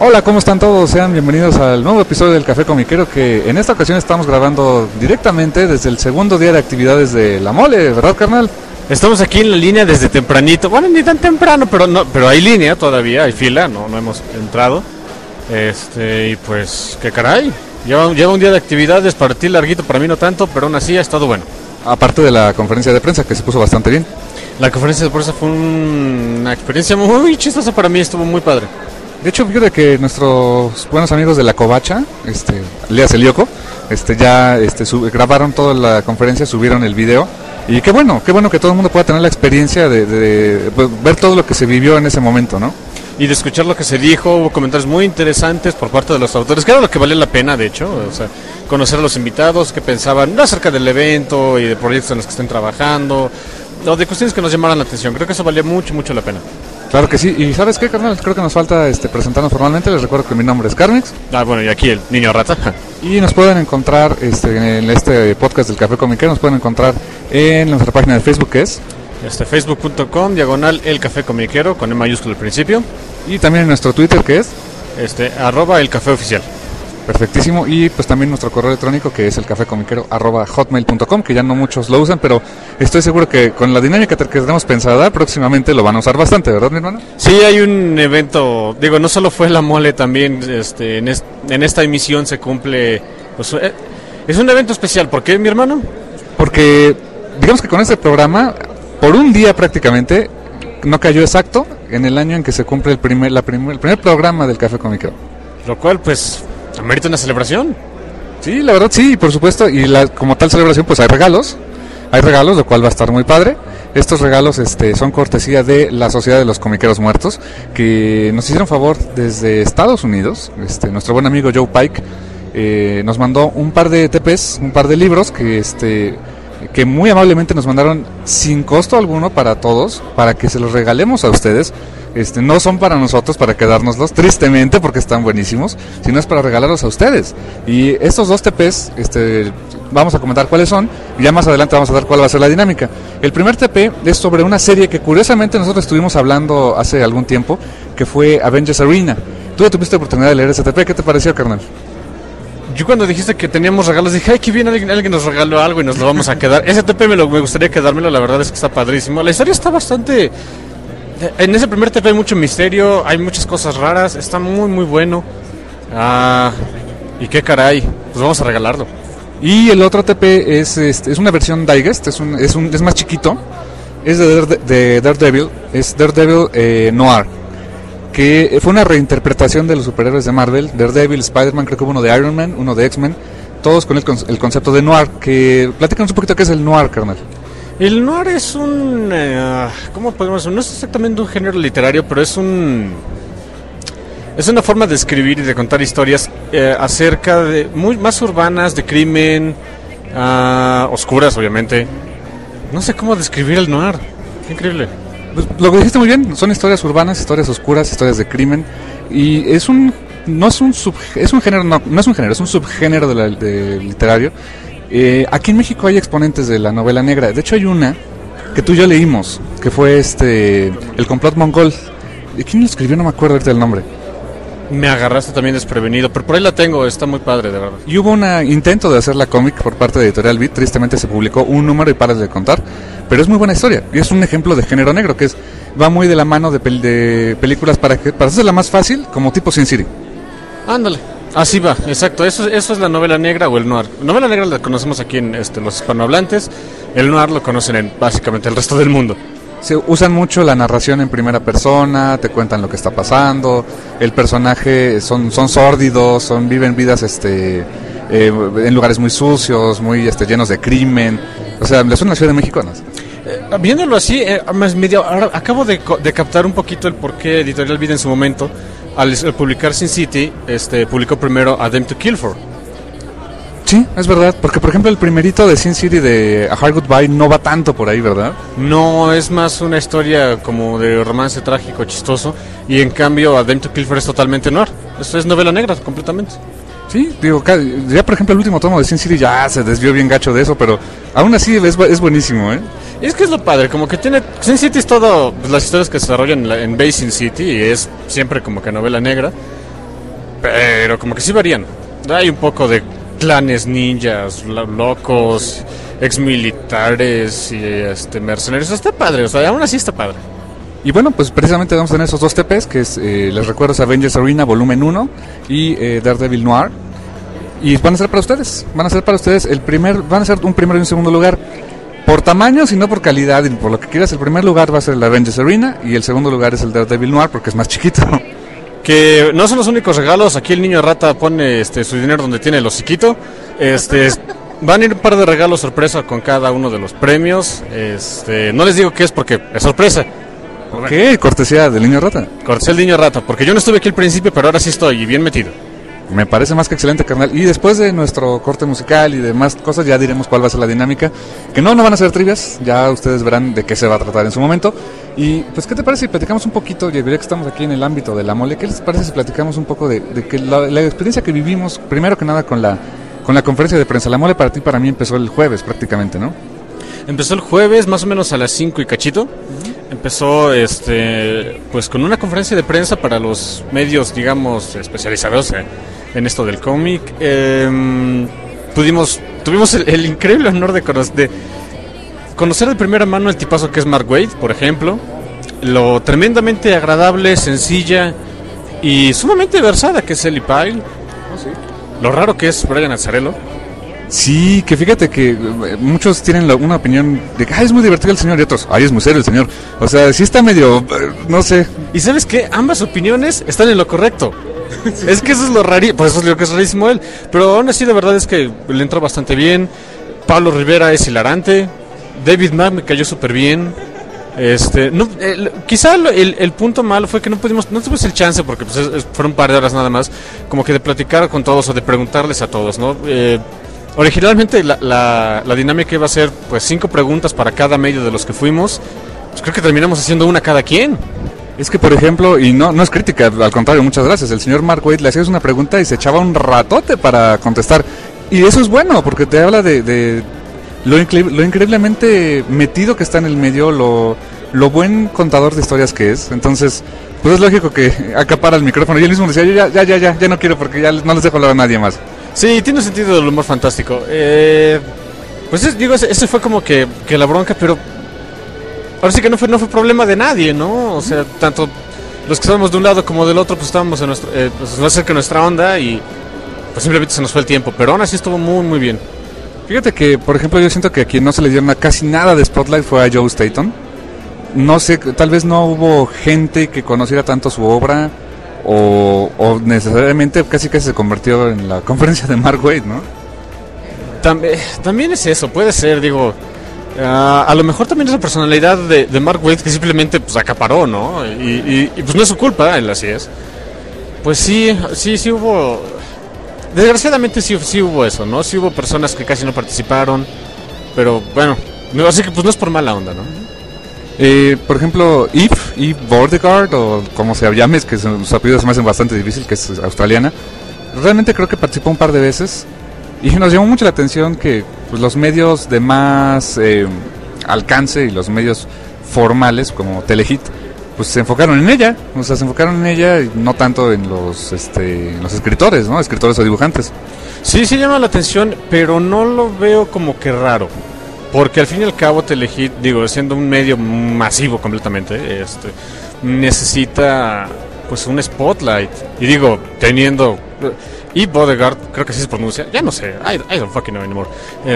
Hola, ¿cómo están todos? Sean bienvenidos al nuevo episodio del Café Comiquero, que en esta ocasión estamos grabando directamente desde el segundo día de actividades de La Mole, ¿verdad, carnal? Estamos aquí en la línea desde tempranito, bueno, ni tan temprano, pero hay línea todavía, hay fila, no hemos entrado. Y pues, qué caray, lleva un día de actividades, para ti larguito, para mí no tanto, pero aún así ha estado bueno. Aparte de la conferencia de prensa, que se puso bastante bien. La conferencia de prensa fue una experiencia muy chistosa para mí, estuvo muy padre. De hecho, fíjate que nuestros buenos amigos de La Covacha, Lea Celioco, grabaron toda la conferencia, subieron el video. Y qué bueno que todo el mundo pueda tener la experiencia de ver todo lo que se vivió en ese momento, ¿no? Y de escuchar lo que se dijo, hubo comentarios muy interesantes por parte de los autores, que era lo que valía la pena, de hecho, o sea, conocer a los invitados, qué pensaban acerca del evento y de proyectos en los que estén trabajando, o de cuestiones que nos llamaran la atención. Creo que eso valía mucho la pena. Claro que sí, y ¿sabes qué, carnal? Creo que nos falta presentarnos formalmente. Les recuerdo que mi nombre es Carmix. Bueno, y aquí el niño rata. Y nos pueden encontrar en este podcast del Café Comiquero, nos pueden encontrar en nuestra página de Facebook, que es facebook.com/el Café Comiquero, con E mayúsculo al principio. Y también en nuestro Twitter, que es @el Café Oficial. Perfectísimo. Y pues también nuestro correo electrónico, que es elcafecomiquero@hotmail.com, que ya no muchos lo usan, pero estoy seguro que con la dinámica que tenemos pensada, próximamente lo van a usar bastante, ¿verdad, mi hermano? Sí, hay un evento, no solo fue La Mole, también en esta emisión se cumple, pues, es un evento especial. ¿Por qué, mi hermano? Porque digamos que con este programa, por un día prácticamente, no cayó exacto en el año en que se cumple el primer programa del Café Comiquero. Lo cual, pues, amerita una celebración. Sí, la verdad sí, por supuesto, y como tal celebración pues hay regalos, lo cual va a estar muy padre. Estos regalos son cortesía de la Sociedad de los Comiqueros Muertos, que nos hicieron favor desde Estados Unidos. Nuestro buen amigo Joe Pike nos mandó un par de TPs, un par de libros que muy amablemente nos mandaron sin costo alguno para todos, para que se los regalemos a ustedes. No son para nosotros, para quedárnoslos, tristemente, porque están buenísimos, sino es para regalarlos a ustedes. Y estos dos TPs, vamos a comentar cuáles son, y ya más adelante vamos a ver cuál va a ser la dinámica. El primer TP es sobre una serie que curiosamente nosotros estuvimos hablando hace algún tiempo, que fue Avengers Arena. Tú ya tuviste oportunidad de leer ese TP, ¿qué te pareció, carnal? Yo cuando dijiste que teníamos regalos dije, ay, que bien, alguien nos regaló algo y nos lo vamos a quedar. Ese TP me gustaría quedármelo, la verdad es que está padrísimo. La historia está bastante... En ese primer TP hay mucho misterio, hay muchas cosas raras, está muy bueno. Y qué caray, pues vamos a regalarlo. Y el otro TP es una versión Digest, es más chiquito, es de Daredevil, es Daredevil Noir, que fue una reinterpretación de los superhéroes de Marvel, Daredevil, Spider-Man, creo que hubo uno de Iron Man, uno de X-Men, todos con el concepto de Noir, que platícanos un poquito qué es el Noir, carnal. El Noir es ¿cómo podemos decir? No es exactamente un género literario, pero es una forma de escribir y de contar historias acerca de más urbanas, de crimen, oscuras, obviamente. No sé cómo describir el Noir. Qué increíble. Pues, lo que dijiste muy bien, son historias urbanas, historias oscuras, historias de crimen, y es un subgénero de literario. Aquí en México hay exponentes de la novela negra. De hecho hay una que tú y yo leímos, que fue El complot mongol. ¿De quién lo escribió? No me acuerdo ahorita del nombre. Me agarraste también desprevenido, pero por ahí la tengo, está muy padre, de verdad. Y hubo un intento de hacerla cómic por parte de Editorial Beat. Tristemente se publicó un número y paras de contar, pero es muy buena historia y es un ejemplo de género negro, que va muy de la mano de películas para hacerla más fácil, como tipo Sin City. Ándale. Así va, exacto, eso es la novela negra o el noir. Novela negra la conocemos aquí en los hispanohablantes, el noir lo conocen en básicamente el resto del mundo. Se usan mucho la narración en primera persona, te cuentan lo que está pasando, el personaje son sórdidos, viven vidas en lugares muy sucios, muy llenos de crimen. O sea, ¿le suena la Ciudad de México? ¿No? Viéndolo así, ahora acabo de captar un poquito el por qué Editorial Vida en su momento, al publicar Sin City, publicó primero A Them to Kill For. Sí, es verdad, porque por ejemplo el primerito de Sin City de A Hard Goodbye no va tanto por ahí, ¿verdad? No, es más una historia como de romance trágico, chistoso, y en cambio A Them to Kill For es totalmente noir. Esto es novela negra, completamente. Sí, digo, ya por ejemplo el último tomo de Sin City ya se desvió bien gacho de eso, pero aún así es buenísimo, ¿eh? Y es que es lo padre, como que tiene... Sin City es todo, pues, las historias que se desarrollan en Bay Sin City, y es siempre como que novela negra. pero como que sí varían. Hay un poco de clanes ninjas, locos, exmilitares y mercenarios. Está padre, o sea, aún así está padre. Y bueno, pues precisamente vamos a tener esos dos TPs, que es, les recuerdo, es Avengers Arena Volumen 1 y Daredevil Noir. Y van a ser para ustedes, van a ser un primero y un segundo lugar. Por tamaño, sino por calidad y por lo que quieras. El primer lugar va a ser el Avengers Arena y el segundo lugar es el Daredevil Noir porque es más chiquito. Que no son los únicos regalos. Aquí el niño rata pone su dinero donde tiene el hociquito. Van a ir un par de regalos sorpresa con cada uno de los premios. No les digo qué es porque es sorpresa. ¿Qué? Cortesía del niño rata. Cortesía del niño rata, porque yo no estuve aquí al principio, pero ahora sí estoy bien metido. Me parece más que excelente, carnal. Y después de nuestro corte musical y demás cosas, ya diremos cuál va a ser la dinámica. Que no van a ser trivias, ya ustedes verán de qué se va a tratar en su momento. Y pues, ¿qué te parece si platicamos un poquito, ya que estamos aquí en el ámbito de la mole, qué les parece si platicamos un poco de que la experiencia que vivimos, primero que nada con la conferencia de prensa? La mole para ti, para mí empezó el jueves prácticamente, ¿no? Empezó el jueves, más o menos a las 5 y cachito. Empezó pues con una conferencia de prensa para los medios, digamos, especializados en esto del cómic. Tuvimos el increíble honor de conocer de primera mano el tipazo que es Mark Waid, por ejemplo. Lo tremendamente agradable, sencilla y sumamente versada que es Ellie Pyle. Oh, sí. Lo raro que es Brian Azzarello. Sí, que fíjate que muchos tienen una opinión de que es muy divertido el señor y otros, es muy serio el señor. O sea, sí está medio, no sé. Y ¿sabes qué? Ambas opiniones están en lo correcto. Sí. Es que eso es lo rarísimo, pues eso es lo que es rarísimo él. Pero aún así la verdad es que le entró bastante bien. Pablo Rivera es hilarante. David Mack me cayó súper bien. Quizá el punto malo fue que no tuvimos el chance, porque pues, fueron un par de horas nada más, como que de platicar con todos o de preguntarles a todos, ¿no? Originalmente la dinámica iba a ser pues 5 preguntas para cada medio de los que fuimos. Pues creo que terminamos haciendo una cada quien. Es que, por ejemplo, y no es crítica, al contrario, muchas gracias, el señor Mark Waid le hacías una pregunta y se echaba un ratote para contestar. Y eso es bueno, porque te habla de lo increíblemente metido que está en el medio, lo buen contador de historias que es. Entonces, pues es lógico que acapara el micrófono. Y él mismo decía, ya no quiero porque ya no les dejo hablar a nadie más. Sí, tiene un sentido del humor fantástico. Pues ese fue como que la bronca, pero ahora sí que no fue problema de nadie, ¿no? O sea, tanto los que estábamos de un lado como del otro, pues estábamos en más cerca de nuestra onda y pues simplemente se nos fue el tiempo. Pero aún así estuvo muy, muy bien. Fíjate que, por ejemplo, yo siento que a quien no se le dieron casi nada de spotlight fue a Joe Staton. No sé, tal vez no hubo gente que conociera tanto su obra o necesariamente casi se convirtió en la conferencia de Mark Waid, ¿no? También es eso, puede ser, digo, a lo mejor también es la personalidad de Mark Waid que simplemente pues acaparó, ¿no? Y pues no es su culpa, él así es. Pues sí hubo, desgraciadamente sí hubo eso, ¿no? Sí hubo personas que casi no participaron, pero bueno, así que pues no es por mala onda, ¿no? Por ejemplo, Eve Vortigern, o como se llame, es que sus apellidos se me hacen bastante difícil, que es australiana. Realmente creo que participó un par de veces y nos llamó mucho la atención que pues, los medios de más alcance y los medios formales como Telehit pues se enfocaron en ella, y no tanto en los escritores, ¿no? Escritores o dibujantes. Sí llama la atención, pero no lo veo como que raro. Porque al fin y al cabo Telehit, digo, siendo un medio masivo completamente, necesita pues un spotlight. Y digo, teniendo y Bodegard, creo que así se pronuncia, ya no sé, I don't fucking know anymore.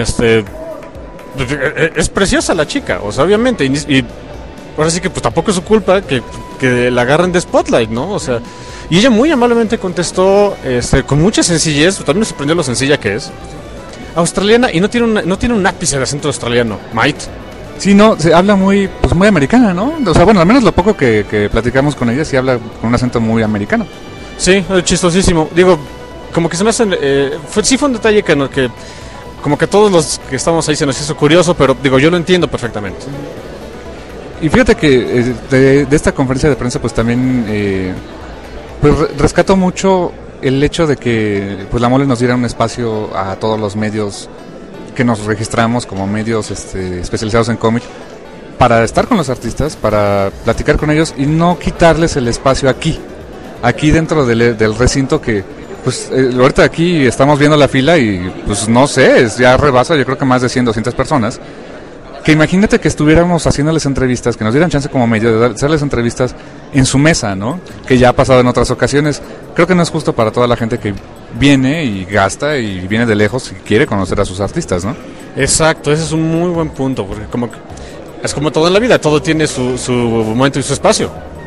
Es preciosa la chica, o sea, obviamente, y ahora sí que pues tampoco es su culpa que la agarren de spotlight, ¿no? O sea, y ella muy amablemente contestó con mucha sencillez, también me sorprendió lo sencilla que es. Australiana y no tiene un ápice de acento australiano, Might. Sí, no, se habla muy americana, ¿no? O sea, bueno, al menos lo poco que platicamos con ella sí habla con un acento muy americano. Sí, chistosísimo. Digo, como que se me hacen fue un detalle que como que a todos los que estamos ahí se nos hizo curioso, pero digo, yo lo entiendo perfectamente. Y fíjate que de esta conferencia de prensa pues también pues rescato mucho el hecho de que pues la mole nos diera un espacio a todos los medios que nos registramos como medios especializados en cómic para estar con los artistas, para platicar con ellos y no quitarles el espacio aquí. aquí dentro del recinto que, pues, ahorita aquí estamos viendo la fila y, pues, no sé, ya rebasa, yo creo que más de 100, 200 personas. Que imagínate que estuviéramos haciéndoles entrevistas, que nos dieran chance como medio de hacerles entrevistas en su mesa, ¿no? Que ya ha pasado en otras ocasiones. Creo que no es justo para toda la gente que viene y gasta y viene de lejos y quiere conocer a sus artistas, ¿no? Exacto, ese es un muy buen punto, porque es como todo en la vida, todo tiene su momento y su espacio.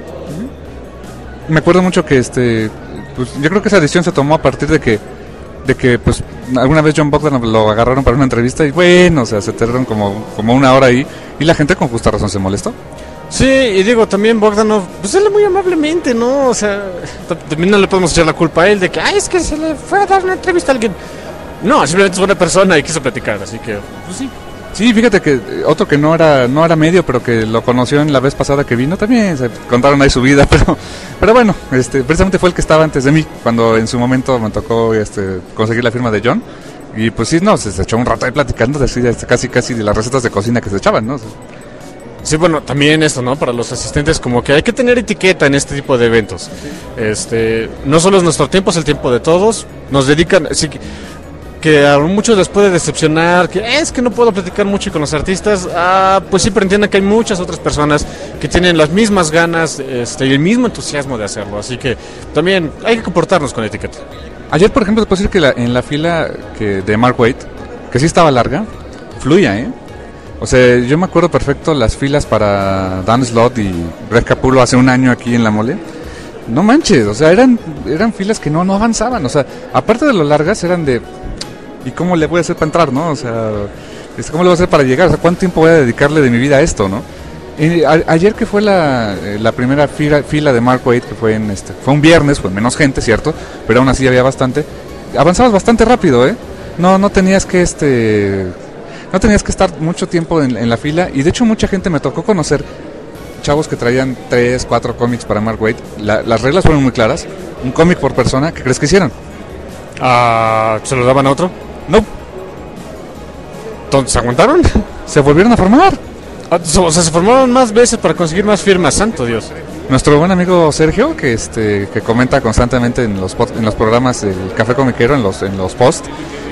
Me acuerdo mucho que pues yo creo que esa decisión se tomó a partir de que pues alguna vez John Bogdan lo agarraron para una entrevista y bueno, o sea, se tardaron como una hora ahí y la gente con justa razón se molestó. Sí, y digo, también Bogdanov, pues él muy amablemente, ¿no? O sea, también no le podemos echar la culpa a él de que, es que se le fue a dar una entrevista a alguien. No, simplemente es buena persona y quiso platicar, así que, pues sí. Sí, fíjate que otro que no era medio, pero que lo conoció en la vez pasada que vino, también se contaron ahí su vida, pero bueno, precisamente fue el que estaba antes de mí, cuando en su momento me tocó conseguir la firma de John, y pues sí, no, se echó un rato ahí platicando, así, casi de las recetas de cocina que se echaban, ¿no? Sí, bueno, también esto, ¿no? Para los asistentes, como que hay que tener etiqueta en este tipo de eventos. No solo es nuestro tiempo, es el tiempo de todos, nos dedican, sí, que a muchos les puede decepcionar, que es que no puedo platicar mucho con los artistas, pues sí, pero entiendan que hay muchas otras personas que tienen las mismas ganas y el mismo entusiasmo de hacerlo, así que también hay que comportarnos con etiqueta. Ayer, por ejemplo, te puedo decir que en la fila de Mark Waid, que sí estaba larga, fluía, ¿eh? O sea, yo me acuerdo perfecto las filas para Dan Slott y Greg Capullo hace un año aquí en La Mole. No manches, o sea, eran filas que no avanzaban, o sea, aparte de lo largas eran de... ¿Y cómo le voy a hacer para entrar, no? O sea, ¿cómo le voy a hacer para llegar? O sea, ¿cuánto tiempo voy a dedicarle de mi vida a esto, no? Ayer que fue la primera fila de Mark Waid, que fue fue un viernes, fue menos gente, ¿cierto? Pero aún así había bastante. Avanzabas bastante rápido, ¿eh? No tenías que no tenías que estar mucho tiempo en la fila, y de hecho mucha gente me tocó conocer chavos que traían 3, 4 cómics para Mark Waid. Las reglas fueron muy claras. Un cómic por persona. ¿Qué crees que hicieron? ¿Se lo daban a otro? No. ¿Entonces se aguantaron? Se volvieron a formar. O sea, se formaron más veces para conseguir más firmas, santo Dios. Nuestro buen amigo Sergio, que comenta constantemente en los programas del Café Comiquero, en los posts,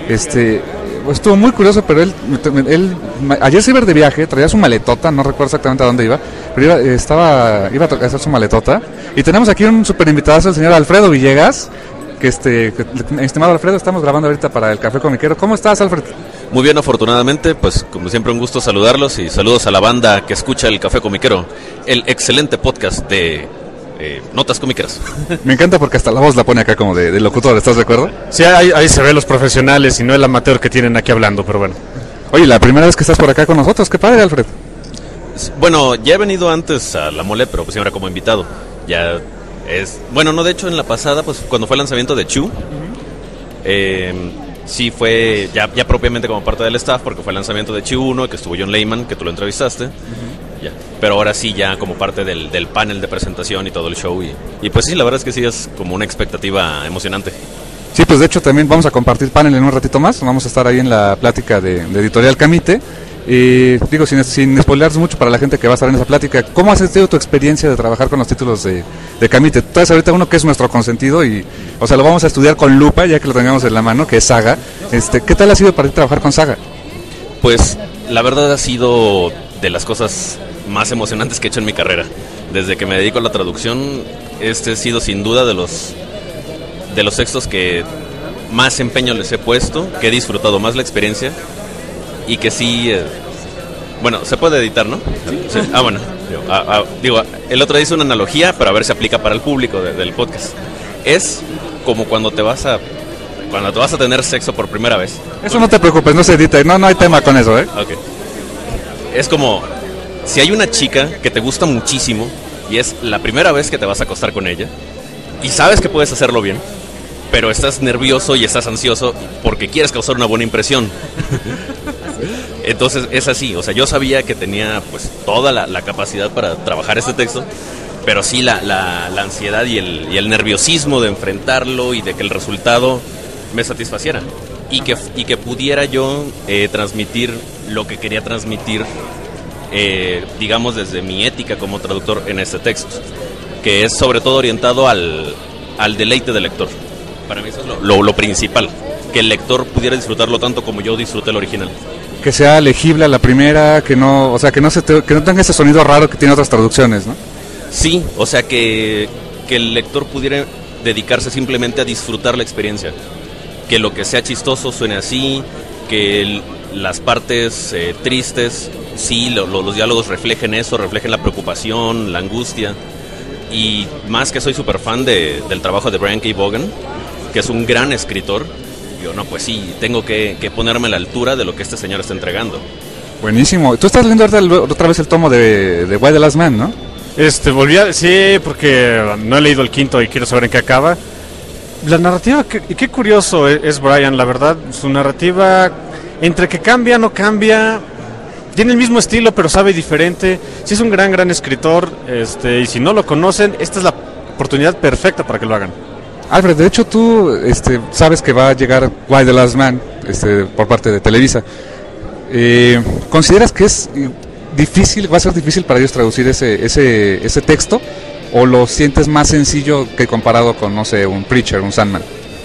estuvo muy curioso, pero él ayer se iba de viaje, traía su maletota, no recuerdo exactamente a dónde iba, pero iba a hacer su maletota, y tenemos aquí un super invitado, el señor Alfredo Villegas, estimado Alfredo, estamos grabando ahorita para el Café Comiquero. ¿Cómo estás, Alfred? Muy bien, afortunadamente, pues como siempre un gusto saludarlos y saludos a la banda que escucha el Café Comiquero, el excelente podcast de Notas Comiqueras. Me encanta porque hasta la voz la pone acá como de locutor, ¿estás de acuerdo? Sí, ahí se ven los profesionales y no el amateur que tienen aquí hablando, pero bueno. Oye, la primera vez que estás por acá con nosotros, qué padre, Alfred. Bueno, ya he venido antes a La Mole, pero pues siempre como invitado. De hecho en la pasada, pues cuando fue el lanzamiento de Chew, sí fue ya propiamente como parte del staff, porque fue el lanzamiento de Chew 1, que estuvo John Layman, que tú lo entrevistaste. Ya. Pero ahora sí ya como parte del panel de presentación y todo el show, y pues sí, la verdad es que sí es como una expectativa emocionante. Sí, pues de hecho también vamos a compartir panel en un ratito más, vamos a estar ahí en la plática de Editorial Camite. Digo, sin spoilearse mucho para la gente que va a estar en esa plática, ¿cómo has sido tu experiencia de trabajar con los títulos de Camite? Tú traes ahorita uno que es nuestro consentido y, o sea, lo vamos a estudiar con lupa ya que lo tengamos en la mano, que es Saga. ¿Qué tal ha sido para ti trabajar con Saga? Pues la verdad ha sido de las cosas más emocionantes que he hecho en mi carrera. Desde que me dedico a la traducción, ha sido sin duda de los textos que más empeño les he puesto, que he disfrutado más la experiencia. Y que sí, se puede editar, ¿no? Sí. Bueno, el otro día hice una analogía, pero a ver si aplica para el público del podcast. Es como cuando te vas a tener sexo por primera vez. Eso no te preocupes, no se edita, no hay tema con eso, ¿eh? Okay. Es como si hay una chica que te gusta muchísimo y es la primera vez que te vas a acostar con ella y sabes que puedes hacerlo bien, pero estás nervioso y estás ansioso porque quieres causar una buena impresión. Entonces es así, o sea, yo sabía que tenía pues toda la capacidad para trabajar este texto, pero sí la ansiedad y el nerviosismo de enfrentarlo y de que el resultado me satisfaciera y que pudiera yo transmitir lo que quería transmitir, digamos desde mi ética como traductor en este texto, que es sobre todo orientado al al deleite del lector. Para mí eso es lo principal, que el lector pudiera disfrutarlo tanto como yo disfruté el original. Que sea legible a la primera, que no, o sea, que no tenga ese sonido raro que tiene otras traducciones, ¿no? Sí, o sea, que el lector pudiera dedicarse simplemente a disfrutar la experiencia. Que lo que sea chistoso suene así, que las partes tristes, sí, los diálogos reflejen eso, reflejen la preocupación, la angustia. Y más que soy súper fan del trabajo de Brian K. Vaughan, que es un gran escritor, yo no, pues sí, tengo que ponerme a la altura de lo que este señor está entregando. Buenísimo. Tú estás leyendo otra vez el tomo de Why the Last Man, ¿no? Sí, porque no he leído el quinto y quiero saber en qué acaba. La narrativa, qué curioso es Brian, la verdad, su narrativa, entre que cambia, no cambia, tiene el mismo estilo pero sabe diferente. Sí es un gran escritor, y si no lo conocen, esta es la oportunidad perfecta para que lo hagan. Alfred, de hecho tú sabes que va a llegar Why the Last Man por parte de Televisa. ¿Consideras que es difícil, va a ser difícil para ellos traducir ese texto? ¿O lo sientes más sencillo que comparado con, no sé, un Preacher, un Sandman?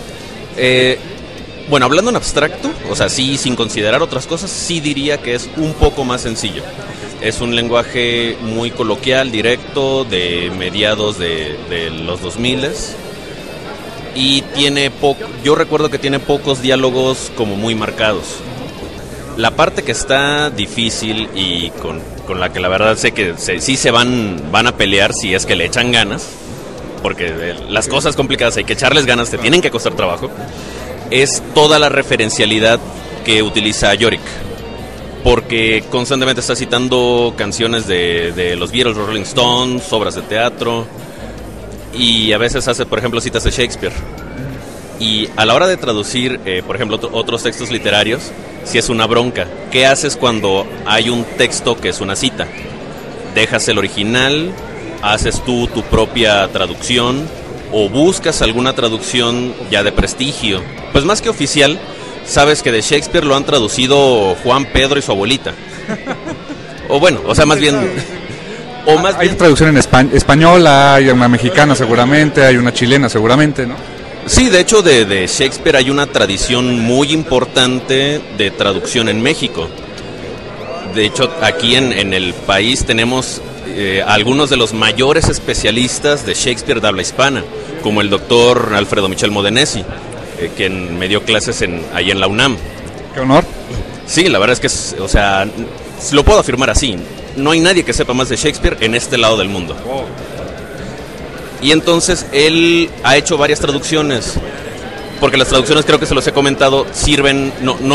Bueno, hablando en abstracto, o sea, sí, sin considerar otras cosas, sí diría que es un poco más sencillo. Es un lenguaje muy coloquial, directo, de mediados de los 2000. Y yo recuerdo que tiene pocos diálogos como muy marcados. La parte que está difícil y con la que la verdad sé que sí se van a pelear si es que le echan ganas, porque las cosas complicadas hay que echarles ganas, te tienen que costar trabajo, es toda la referencialidad que utiliza Yorick, porque constantemente está citando canciones de los Beatles, Rolling Stones, obras de teatro, y a veces hace, por ejemplo, citas de Shakespeare. Y a la hora de traducir, por ejemplo, otros textos literarios, si es una bronca. ¿Qué haces cuando hay un texto que es una cita? ¿Dejas el original? ¿Haces tú tu propia traducción? ¿O buscas alguna traducción ya de prestigio? Pues más que oficial, sabes que de Shakespeare lo han traducido Juan, Pedro y su abuelita. O bueno, o sea, más bien... Hay traducción en española, hay una mexicana seguramente, hay una chilena seguramente, ¿no? Sí, de hecho de Shakespeare hay una tradición muy importante de traducción en México. De hecho, aquí en el país tenemos algunos de los mayores especialistas de Shakespeare de habla hispana, como el doctor Alfredo Michel Modenesi, quien me dio clases ahí en la UNAM. ¡Qué honor! Sí, la verdad es que, o sea, lo puedo afirmar así, no hay nadie que sepa más de Shakespeare en este lado del mundo. Wow. Y entonces él ha hecho varias traducciones, porque las traducciones, creo que se los he comentado, sirven,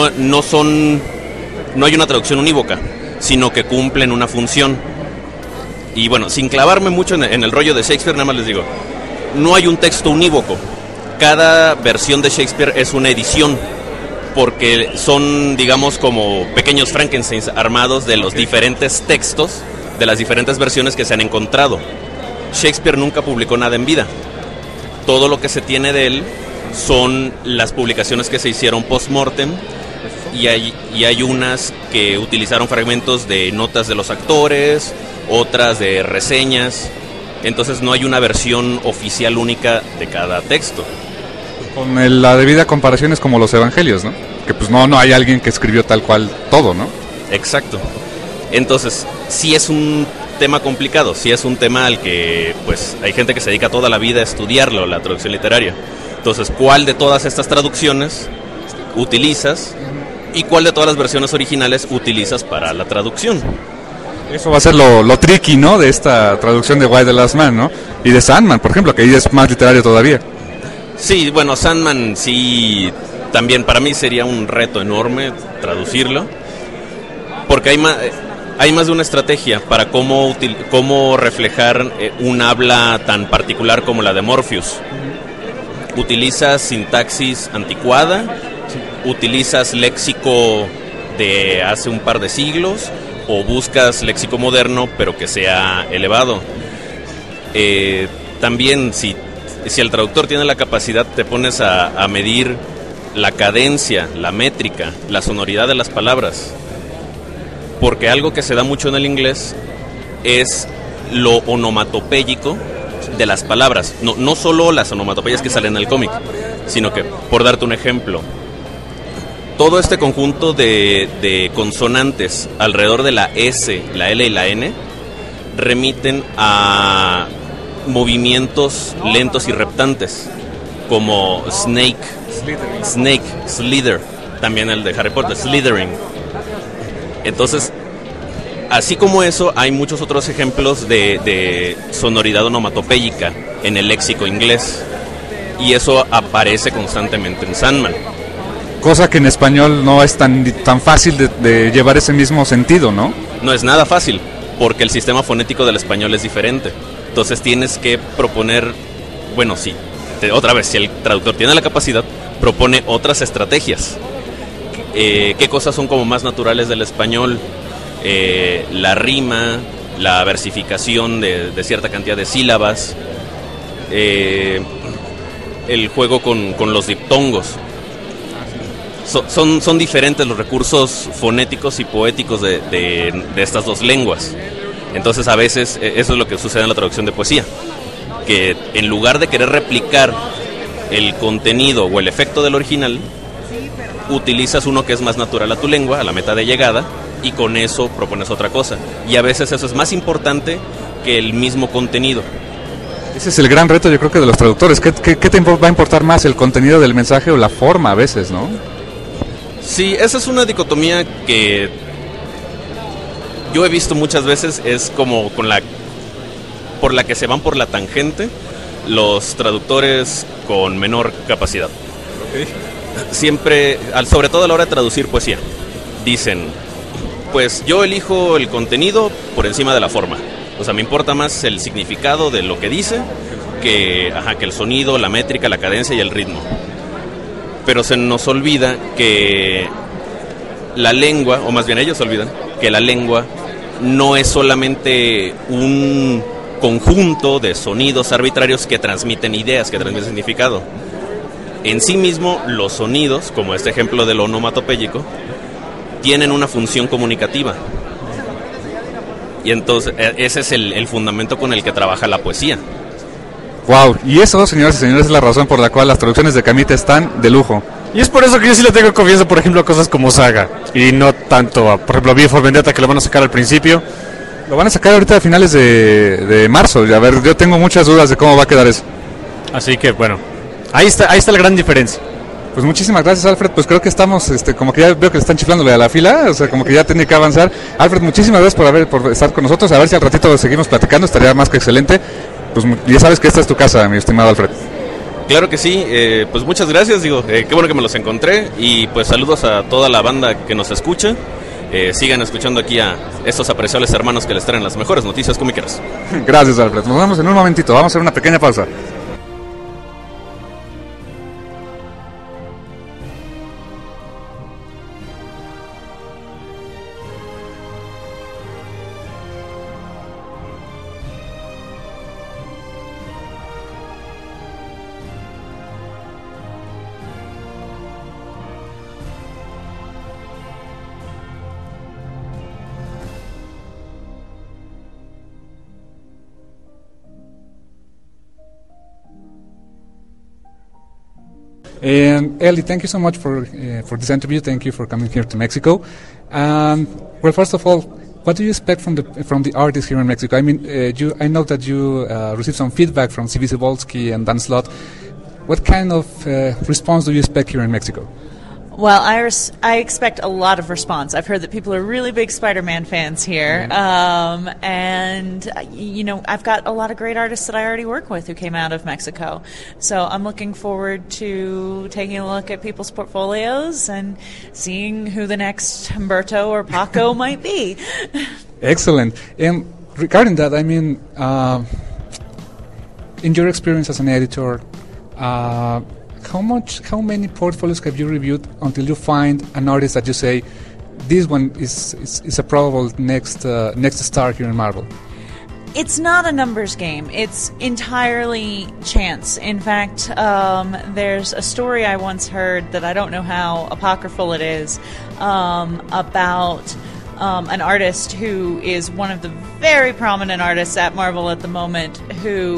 no hay una traducción unívoca, sino que cumplen una función. Y bueno, sin clavarme mucho en el rollo de Shakespeare, nada más les digo, no hay un texto unívoco, cada versión de Shakespeare es una edición, porque son, digamos, como pequeños Frankensteins armados de los diferentes textos, de las diferentes versiones que se han encontrado. Shakespeare nunca publicó nada en vida. Todo lo que se tiene de él son las publicaciones que se hicieron post-mortem, y hay unas que utilizaron fragmentos de notas de los actores, otras de reseñas. Entonces no hay una versión oficial única de cada texto. Con la debida comparación es como los evangelios, ¿no? Que pues no hay alguien que escribió tal cual todo, ¿no? Exacto. Entonces, sí es un tema complicado, sí es un tema al que pues hay gente que se dedica toda la vida a estudiarlo, la traducción literaria. Entonces, ¿cuál de todas estas traducciones utilizas y cuál de todas las versiones originales utilizas para la traducción? Eso va a ser lo tricky, ¿no? De esta traducción de Why the Last Man, ¿no? Y de Sandman, por ejemplo, que ahí es más literario todavía. Sí, bueno, Sandman sí, también para mí sería un reto enorme traducirlo, porque hay más de una estrategia para cómo reflejar un habla tan particular como la de Morpheus. Utilizas sintaxis anticuada, utilizas léxico de hace un par de siglos, o buscas léxico moderno pero que sea elevado. También si el traductor tiene la capacidad, te pones a medir la cadencia, la métrica, la sonoridad de las palabras, porque algo que se da mucho en el inglés es lo onomatopéyico, de las palabras, no solo las onomatopeyas que salen en el cómic, sino que, por darte un ejemplo, todo este conjunto de consonantes alrededor de la S, la L y la N remiten a movimientos lentos y reptantes, como snake, slither, también el de Harry Potter, slithering. Entonces, así como eso, hay muchos otros ejemplos de sonoridad onomatopéyica en el léxico inglés, y eso aparece constantemente en Sandman. Cosa que en español no es tan fácil de llevar ese mismo sentido, ¿no? No es nada fácil, porque el sistema fonético del español es diferente. Entonces tienes que proponer, bueno, sí, otra vez, si el traductor tiene la capacidad, propone otras estrategias. ¿Qué cosas son como más naturales del español? La rima, la versificación de cierta cantidad de sílabas, el juego con los diptongos. Son diferentes los recursos fonéticos y poéticos de estas dos lenguas. Entonces a veces eso es lo que sucede en la traducción de poesía, que en lugar de querer replicar el contenido o el efecto del original, utilizas uno que es más natural a tu lengua, a la meta de llegada, y con eso propones otra cosa. Y a veces eso es más importante que el mismo contenido. Ese es el gran reto, yo creo, que de los traductores. ¿Qué te va a importar más, el contenido del mensaje o la forma a veces, no? Sí, esa es una dicotomía que yo he visto muchas veces, es como por la que se van por la tangente los traductores con menor capacidad. Okay. Siempre, sobre todo a la hora de traducir poesía, dicen, pues yo elijo el contenido por encima de la forma. O sea, me importa más el significado de lo que dice que el sonido, la métrica, la cadencia y el ritmo. Pero se nos olvida que la lengua, o más bien ellos olvidan, que la lengua no es solamente un conjunto de sonidos arbitrarios que transmiten ideas, que transmiten significado. En sí mismo, los sonidos, como este ejemplo del onomatopéyico, tienen una función comunicativa. Y entonces, ese es el fundamento con el que trabaja la poesía. Wow, y eso, señoras y señores, es la razón por la cual las traducciones de Camite están de lujo. Y es por eso que yo sí le tengo confianza, por ejemplo, a cosas como Saga, y no tanto a, por ejemplo, V for Vendetta, que lo van a sacar al principio. Lo van a sacar ahorita a finales de marzo. A ver, yo tengo muchas dudas de cómo va a quedar eso. Así que, bueno, ahí está la gran diferencia. Pues muchísimas gracias, Alfred. Pues creo que estamos, como que ya veo que le están chiflándole a la fila, o sea, como que ya tiene que avanzar. Alfred, muchísimas gracias por estar con nosotros. A ver si al ratito seguimos platicando, estaría más que excelente. Pues ya sabes que esta es tu casa, mi estimado Alfred. Claro que sí, pues muchas gracias, qué bueno que me los encontré, y pues saludos a toda la banda que nos escucha. Sigan escuchando aquí a estos apreciables hermanos que les traen las mejores noticias cómicas. Gracias, Alfred. Nos vemos en un momentito, vamos a hacer una pequeña pausa. And Ellie, thank you so much for this interview. Thank you for coming here to Mexico. Well, first of all, what do you expect from the artists here in Mexico? I mean, I know that you received some feedback from C.B. Cebulski and Dan Slott. What kind of response do you expect here in Mexico? Well, I expect a lot of response. I've heard that people are really big Spider-Man fans here. And, I've got a lot of great artists that I already work with who came out of Mexico. So I'm looking forward to taking a look at people's portfolios and seeing who the next Humberto or Paco might be. Excellent. And regarding that, I mean, in your experience as an editor, how many portfolios have you reviewed until you find an artist that you say, this one is a probable next star here in Marvel? It's not a numbers game. It's entirely chance. In fact, there's a story I once heard that I don't know how apocryphal it is, about an artist who is one of the very prominent artists at Marvel at the moment, who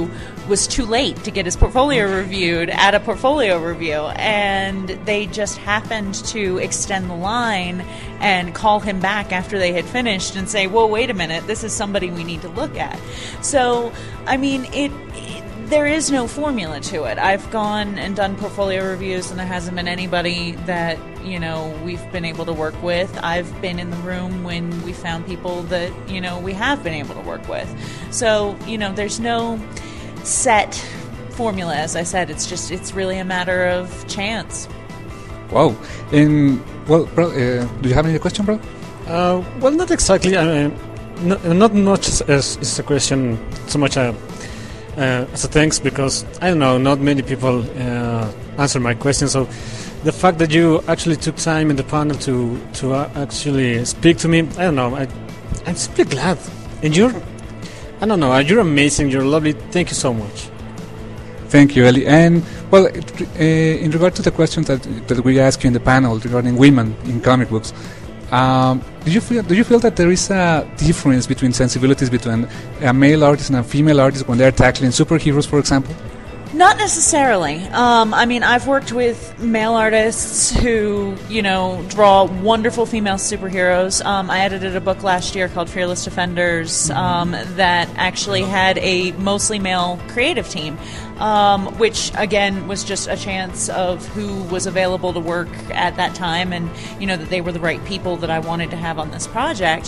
was too late to get his portfolio reviewed at a portfolio review, and they just happened to extend the line and call him back after they had finished and say, "Whoa, wait a minute, this is somebody we need to look at." So, I mean, there is no formula to it. I've gone and done portfolio reviews, and there hasn't been anybody that, you know, we've been able to work with. I've been in the room when we found people that, you know, we have been able to work with. So, you know, there's no set formula. As I said, it's really a matter of chance. Wow. Well, bro, do you have any question, bro? Well, not exactly. Not much as a question, so much as a thanks, because I don't know, not many people answer my question. So the fact that you actually took time in the panel to actually speak to me, I don't know, I'm simply glad. And I don't know, you're amazing, you're lovely. Thank you so much. Thank you, Eli. And well, in regard to the questions that we asked you in the panel regarding women in comic books, do you feel that there is a difference between sensibilities between a male artist and a female artist when they're tackling superheroes, for example? Not necessarily. I mean, I've worked with male artists who, you know, draw wonderful female superheroes. I edited a book last year called Fearless Defenders that actually had a mostly male creative team, which, again, was just a chance of who was available to work at that time, and, you know, that they were the right people that I wanted to have on this project.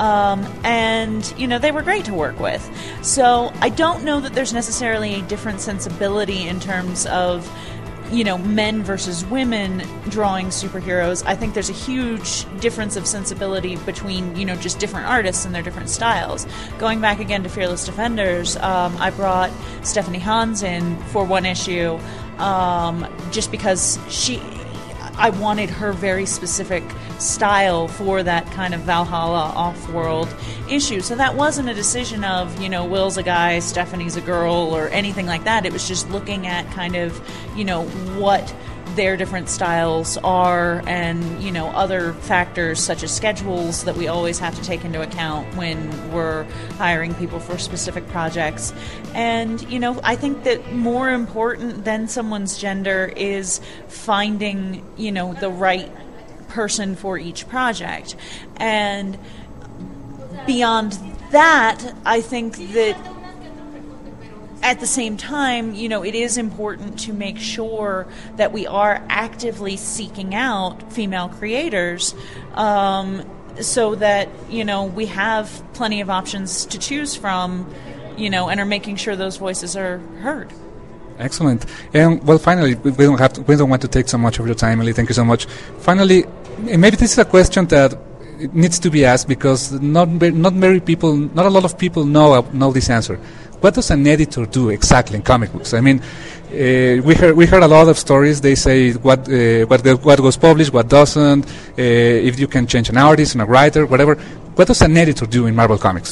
And, you know, they were great to work with. So I don't know that there's necessarily a different sensibility in terms of, you know, men versus women drawing superheroes. I think there's a huge difference of sensibility between, you know, just different artists and their different styles. Going back again to Fearless Defenders, I brought Stephanie Hans in for one issue just because I wanted her very specific style for that kind of Valhalla off-world issue. So that wasn't a decision of, you know, Will's a guy, Stephanie's a girl, or anything like that. It was just looking at kind of, you know, what their different styles are, and, you know, other factors such as schedules that we always have to take into account when we're hiring people for specific projects. And, you know, I think that more important than someone's gender is finding, you know, the right person for each project. And beyond that, I think that at the same time, you know, it is important to make sure that we are actively seeking out female creators so that, you know, we have plenty of options to choose from, you know, and are making sure those voices are heard. Excellent. And well, finally, we don't want to take so much of your time, Eli. Thank you so much. Finally, maybe this is a question that it needs to be asked because not a lot of people know this answer. What does an editor do exactly in comic books? I mean, we heard a lot of stories. They say what goes published, what doesn't. If you can change an artist and a writer, whatever. What does an editor do in Marvel Comics?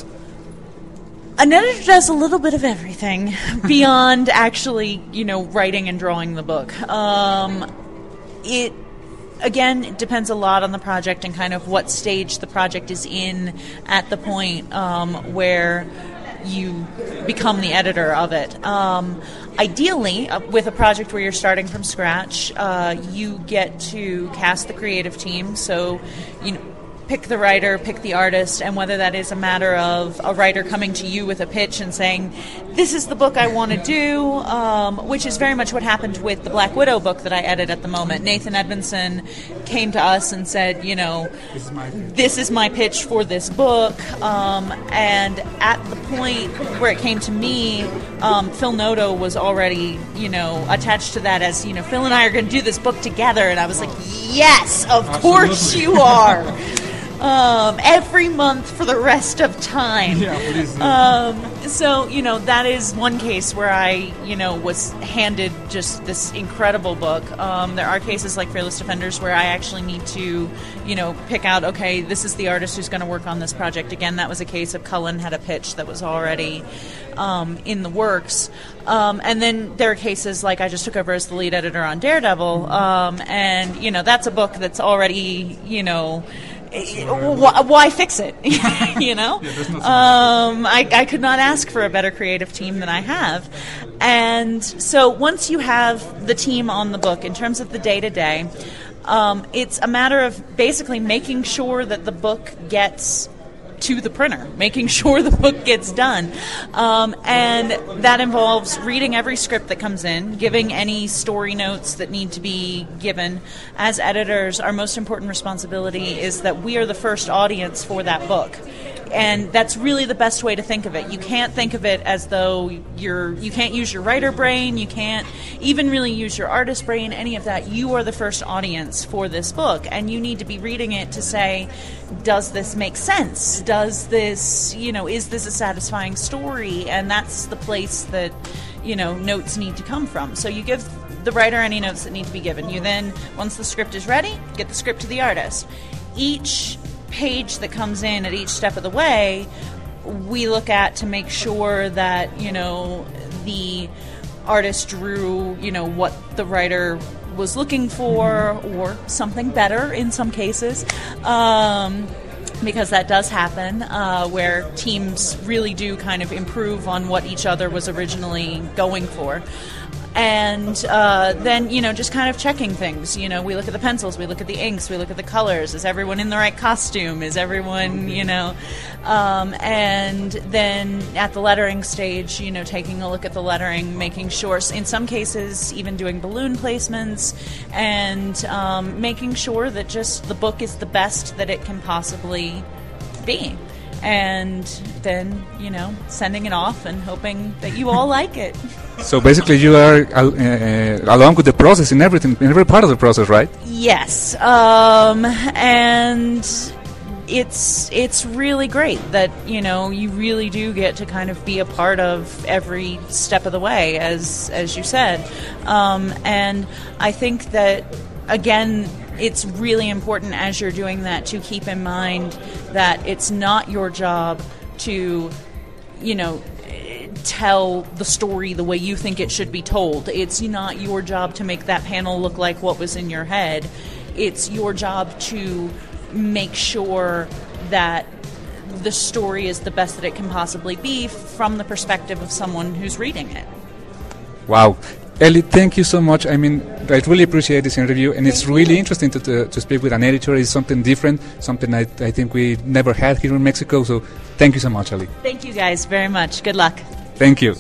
An editor does a little bit of everything beyond actually, you know, writing and drawing the book. It depends a lot on the project and kind of what stage the project is in at the point where you become the editor of it. Ideally, with a project where you're starting from scratch, you get to cast the creative team. So, you know, pick the writer, pick the artist, and whether that is a matter of a writer coming to you with a pitch and saying, this is the book I want to do, which is very much what happened with the Black Widow book that I edit at the moment. Nathan Edmondson came to us and said, you know, this is my pitch for this book, and at the point where it came to me, Phil Noto was already, you know, attached to that as, you know, Phil and I are going to do this book together, and I was like, yes, of course you are. Every month for the rest of time. Yeah, please. So, you know, that is one case where I, you know, was handed just this incredible book. There are cases like Fearless Defenders where I actually need to, you know, pick out, okay, this is the artist who's going to work on this project. Again, that was a case of Cullen had a pitch that was already in the works. And then there are cases like I just took over as the lead editor on Daredevil, and, you know, that's a book that's already, you know, why fix it? You know, I could not ask for a better creative team than I have. And so once you have the team on the book, in terms of the day-to-day, it's a matter of basically making sure that the book gets to the printer, making sure the book gets done. And that involves reading every script that comes in, giving any story notes that need to be given. As editors, our most important responsibility is that we are the first audience for that book. And that's really the best way to think of it. You can't think of it as though you can't use your writer brain, you can't even really use your artist brain, any of that. You are the first audience for this book, and you need to be reading it to say, does this make sense? Does this, is this a satisfying story? And that's the place that, notes need to come from. So you give the writer any notes that need to be given. You then, once the script is ready, get the script to the artist. Each page that comes in at each step of the way, we look at to make sure that, the artist drew, what the writer was looking for, or something better in some cases, because that does happen, where teams really do kind of improve on what each other was originally going for. And then, just kind of checking things. We look at the pencils, we look at the inks, we look at the colors. Is everyone in the right costume? Is everyone, and then at the lettering stage, taking a look at the lettering, making sure, in some cases, even doing balloon placements, and making sure that just the book is the best that it can possibly be. And then, sending it off and hoping that you all like it. So basically you are along with the process in everything, in every part of the process, right? Yes. And it's really great that, you really do get to kind of be a part of every step of the way, as you said. And I think that, again, it's really important as you're doing that to keep in mind that it's not your job to, tell the story the way you think it should be told. It's not your job to make that panel look like what was in your head. It's your job to make sure that the story is the best that it can possibly be from the perspective of someone who's reading it. Wow. Ellie, thank you so much. I really appreciate this interview, and it's really interesting to speak with an editor. It's something different, something I think we never had here in Mexico, so thank you so much, Ellie. Thank you guys very much. Good luck. Thank you.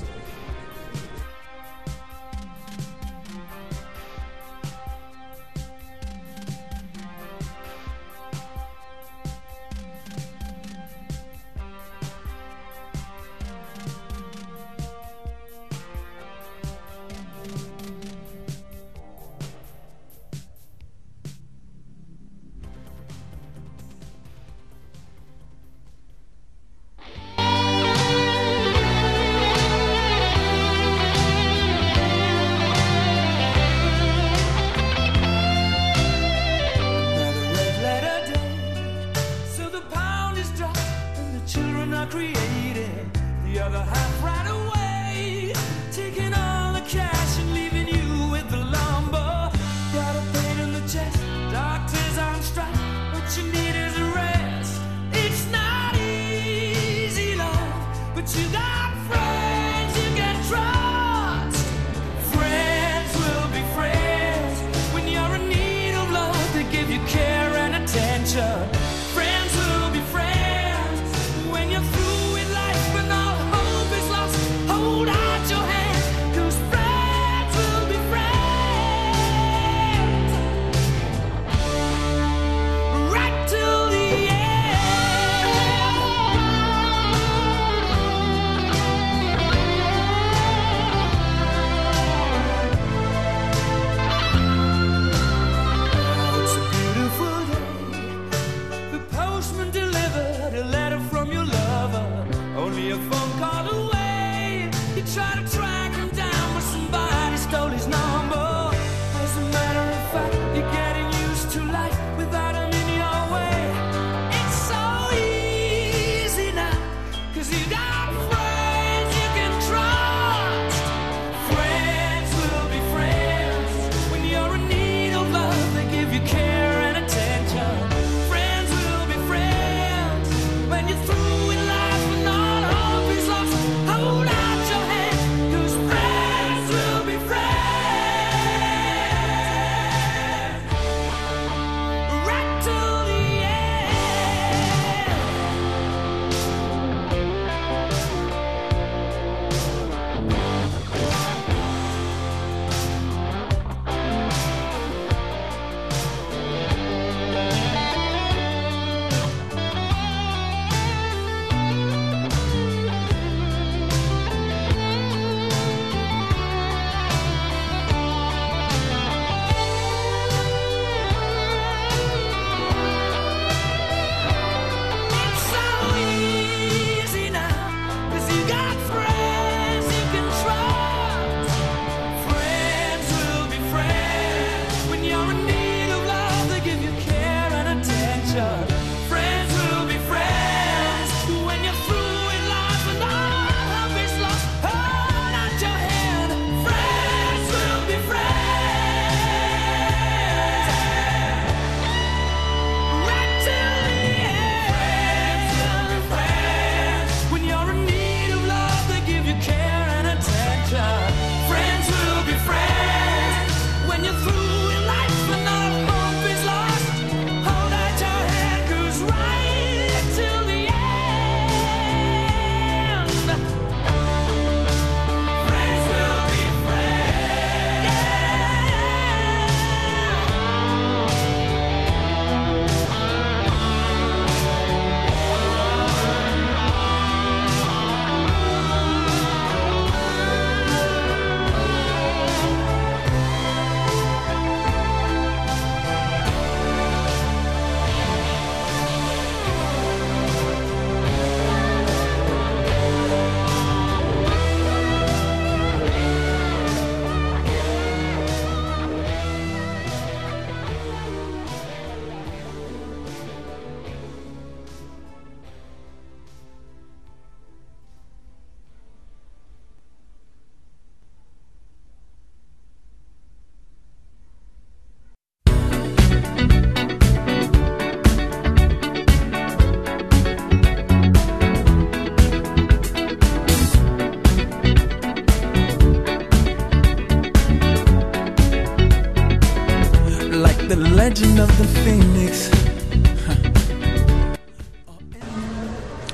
Friends will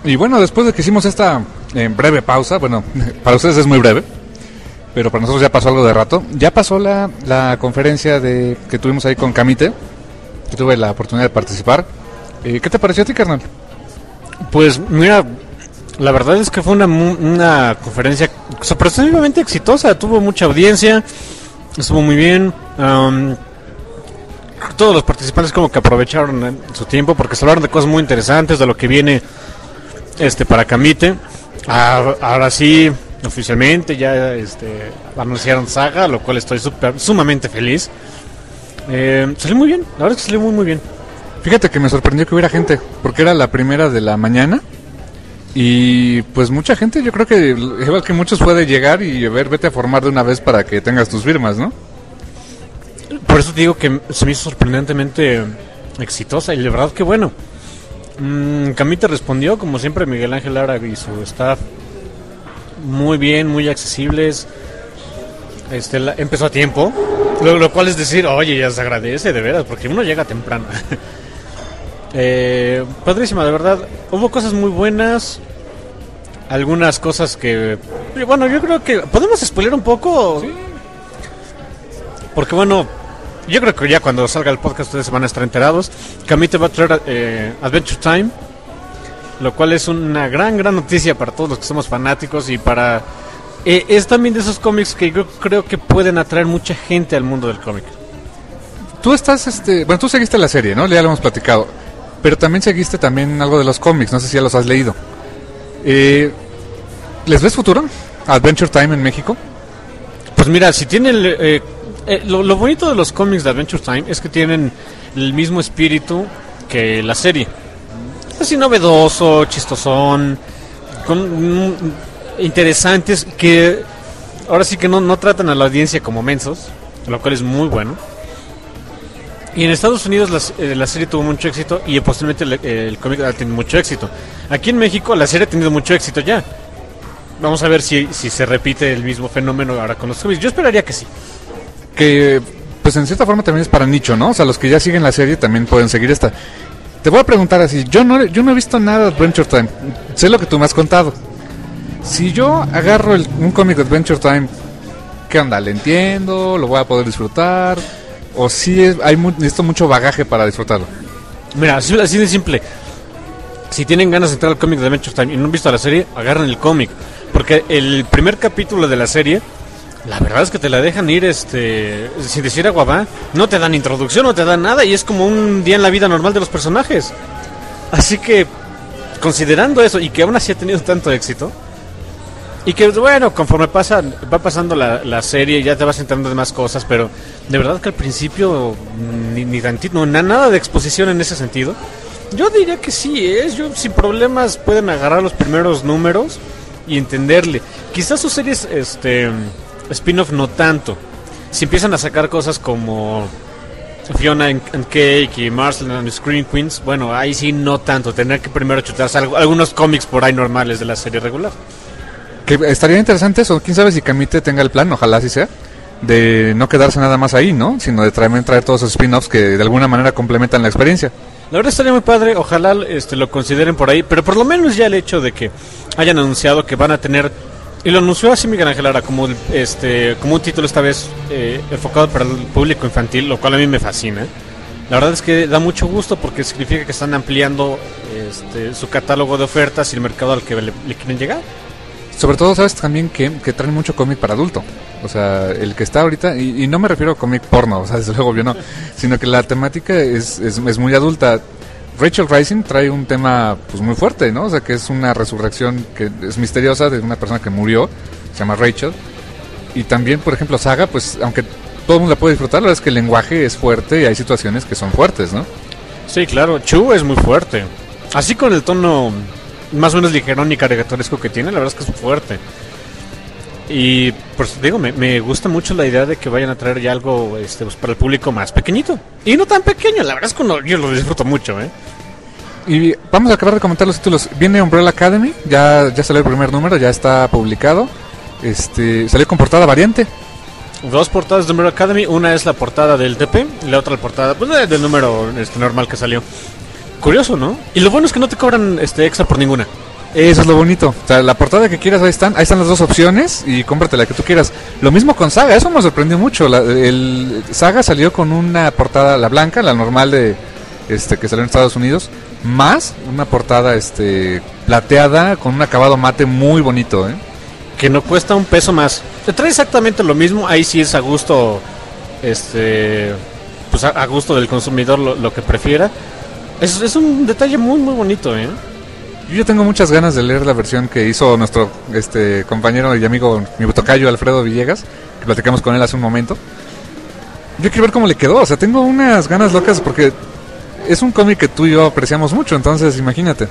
Y bueno, después de que hicimos esta breve pausa, bueno, para ustedes es muy breve, pero para nosotros ya pasó algo de rato. Ya pasó la conferencia que tuvimos ahí con Camite, que tuve la oportunidad de participar. ¿Qué te pareció a ti, carnal? Pues mira, la verdad es que fue una conferencia sorpresivamente exitosa, tuvo mucha audiencia, estuvo muy bien. Todos los participantes como que aprovecharon su tiempo porque se hablaron de cosas muy interesantes, de lo que viene para Camite. Ahora sí, oficialmente ya anunciaron Saga, lo cual estoy sumamente feliz. Salió muy bien, la verdad es que salió muy bien. Fíjate que me sorprendió que hubiera gente, porque era la primera de la mañana. Y pues mucha gente, yo creo que igual que muchos puede llegar y vete a formar de una vez para que tengas tus firmas, ¿no? Por eso te digo que se me hizo sorprendentemente exitosa y de verdad que bueno. Camite respondió, como siempre, Miguel Ángel Lara y su staff, muy bien, muy accesibles. Empezó a tiempo, lo cual es decir, oye, ya se agradece de veras, porque uno llega temprano. Padrísima, de verdad. Hubo cosas muy buenas, algunas cosas que, bueno, yo creo que podemos spoiler un poco. Sí. Porque bueno, yo creo que ya cuando salga el podcast ustedes se van a estar enterados. Camite va a traer Adventure Time, lo cual es una gran noticia para todos los que somos fanáticos y para... es también de esos cómics que yo creo que pueden atraer mucha gente al mundo del cómic. Tú estás, bueno, tú seguiste la serie, ¿no? Ya lo hemos platicado. Pero también seguiste también algo de los cómics, no sé si ya los has leído. ¿Les ves futuro? Adventure Time en México. Pues mira, si tienen... lo bonito de los cómics de Adventure Time es que tienen el mismo espíritu que la serie. Así novedoso, chistosón, interesantes, que ahora sí que no tratan a la audiencia como mensos, lo cual es muy bueno. Y en Estados Unidos la serie tuvo mucho éxito y posteriormente el cómic ha tenido mucho éxito. Aquí en México la serie ha tenido mucho éxito ya. Vamos a ver si se repite el mismo fenómeno ahora con los cómics. Yo esperaría que sí. Que pues en cierta forma también es para nicho, ¿no? O sea, los que ya siguen la serie también pueden seguir esta. Te voy a preguntar así, yo no he visto nada de Adventure Time. Sé lo que tú me has contado. Si yo agarro un cómic de Adventure Time, ¿qué onda? ¿Le entiendo? ¿Lo voy a poder disfrutar? ¿O si necesito mucho bagaje para disfrutarlo? Mira, así de simple. Si tienen ganas de entrar al cómic de Adventure Time y no han visto la serie, agarren el cómic. Porque el primer capítulo de la serie, la verdad es que te la dejan ir sin decir agua va. No te dan introducción, no te dan nada y es como un día en la vida normal de los personajes. Así que, considerando eso y que aún así ha tenido tanto éxito, y que bueno, conforme va pasando la serie ya te vas enterando de más cosas, pero de verdad que al principio ni tantito, no, nada de exposición en ese sentido. Yo diría que sí, sin problemas pueden agarrar los primeros números y entenderle. Quizás sus series spin-off no tanto. Si empiezan a sacar cosas como Fiona and Cake y Marcel and the Scream Queens, bueno, ahí sí no tanto. Tener que primero chutarse algunos cómics por ahí normales de la serie regular. Que estaría interesante eso, quién sabe si Camite tenga el plan, ojalá así sea, de no quedarse nada más ahí, ¿no? Sino de traer todos esos spin-offs que de alguna manera complementan la experiencia. La verdad estaría muy padre, ojalá lo consideren por ahí, pero por lo menos ya el hecho de que hayan anunciado que van a tener, y lo anunció así Miguel Ángel Lara, como un título esta vez enfocado para el público infantil, lo cual a mí me fascina. La verdad es que da mucho gusto porque significa que están ampliando su catálogo de ofertas y el mercado al que le quieren llegar. Sobre todo, sabes también que traen mucho cómic para adulto. O sea, el que está ahorita, y no me refiero a cómic porno, o sea, desde luego yo no, sino que la temática es muy adulta. Rachel Rising trae un tema pues muy fuerte, ¿no? O sea, que es una resurrección que es misteriosa de una persona que murió, se llama Rachel. Y también, por ejemplo, Saga, pues aunque todo el mundo la puede disfrutar, la verdad es que el lenguaje es fuerte y hay situaciones que son fuertes, ¿no? Sí, claro, Chu es muy fuerte. Así con el tono más o menos ligerón y caricaturesco que tiene, la verdad es que es fuerte. Y pues digo, me gusta mucho la idea de que vayan a traer ya algo pues, para el público más pequeñito. Y no tan pequeño, la verdad es que yo lo disfruto mucho, Y vamos a acabar de comentar los títulos. Viene Umbrella Academy, ya salió el primer número, ya está publicado. Salió con portada variante. 2 portadas de Umbrella Academy, una es la portada del TP y la otra la portada pues, del número normal que salió. Curioso, ¿no? Y lo bueno es que no te cobran extra por ninguna. Eso es lo bonito. O sea, la portada que quieras, ahí están las dos opciones y cómprate la que tú quieras. Lo mismo con Saga, eso me sorprendió mucho. El Saga salió con una portada, la blanca, la normal de que salió en Estados Unidos, más una portada plateada con un acabado mate muy bonito, Que no cuesta un peso más. Te trae exactamente lo mismo, ahí sí es a gusto, pues a gusto del consumidor lo que prefiera. Es un detalle muy muy bonito, Yo tengo muchas ganas de leer la versión que hizo nuestro compañero y amigo, mi tocayo Alfredo Villegas, que platicamos con él hace un momento. Yo quiero ver cómo le quedó, o sea, tengo unas ganas locas porque es un cómic que tú y yo apreciamos mucho, entonces imagínate.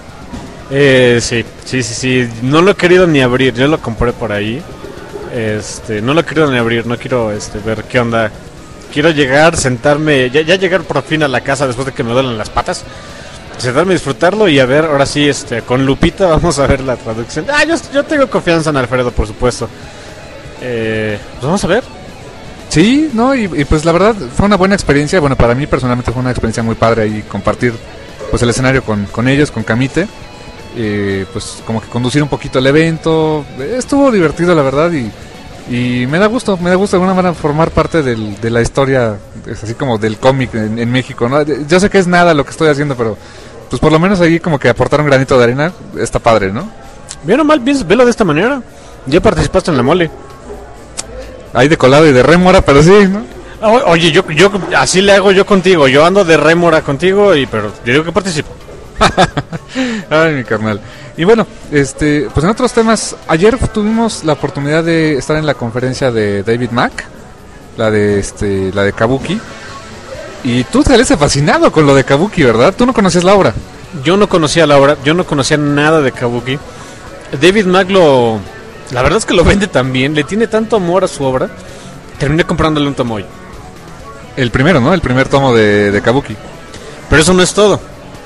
Sí. No lo he querido ni abrir, yo lo compré por ahí. No lo he querido ni abrir, no quiero ver qué onda. Quiero llegar, sentarme, ya llegar por fin a la casa después de que me duelen las patas. Sentarme, disfrutarlo y a ver, ahora sí, con Lupita vamos a ver la traducción. Yo tengo confianza en Alfredo, por supuesto. Pues vamos a ver. Sí, no, y pues la verdad fue una buena experiencia. Bueno, para mí personalmente fue una experiencia muy padre ahí compartir pues el escenario con ellos, con Camite. Pues como que conducir un poquito el evento. Estuvo divertido, la verdad, y me da gusto de alguna manera formar parte de la historia, es así como del cómic en México, ¿no? Yo sé que es nada lo que estoy haciendo, pero pues por lo menos ahí como que aportar un granito de arena está padre, ¿no? Bien o mal, velo de esta manera. Ya participaste en la mole. Ahí de colado y de rémora, pero sí, ¿no? Oye, yo así le hago yo contigo. Yo ando de rémora contigo, pero yo digo que participo. Ay, mi carnal. Y bueno, pues en otros temas, ayer tuvimos la oportunidad de estar en la conferencia de David Mack, la de Kabuki. Y tú saliste fascinado con lo de Kabuki, ¿verdad? Tú no conocías la obra. Yo no conocía la obra, yo no conocía nada de Kabuki. David Mack la verdad es que lo vende tan bien, le tiene tanto amor a su obra. Terminé comprándole un tomo hoy. El primero, ¿no? El primer tomo de Kabuki. Pero eso no es todo.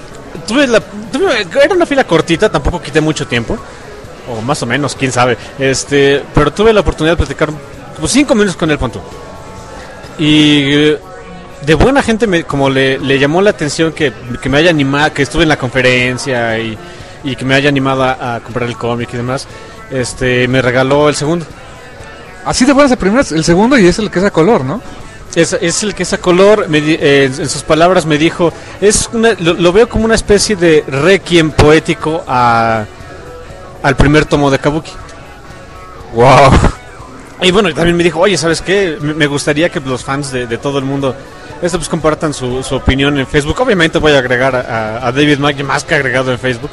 Era una fila cortita, tampoco quité mucho tiempo. O más o menos, quién sabe. Pero tuve la oportunidad de platicar como 5 minutos con él, punto. Y de buena gente como le llamó la atención que me haya animado, que estuve en la conferencia y que me haya animado a comprar el cómic y demás. Me regaló el segundo. Así de buenas a primeras, el segundo, y es el que es a color, ¿no? Es el que es a color. En sus palabras me dijo, lo veo como una especie de requiem poético al primer tomo de Kabuki. Wow. Y bueno, también me dijo, oye, ¿sabes qué? Me gustaría que los fans de todo el mundo pues compartan su opinión en Facebook. Obviamente voy a agregar a David Mack, más que agregado en Facebook.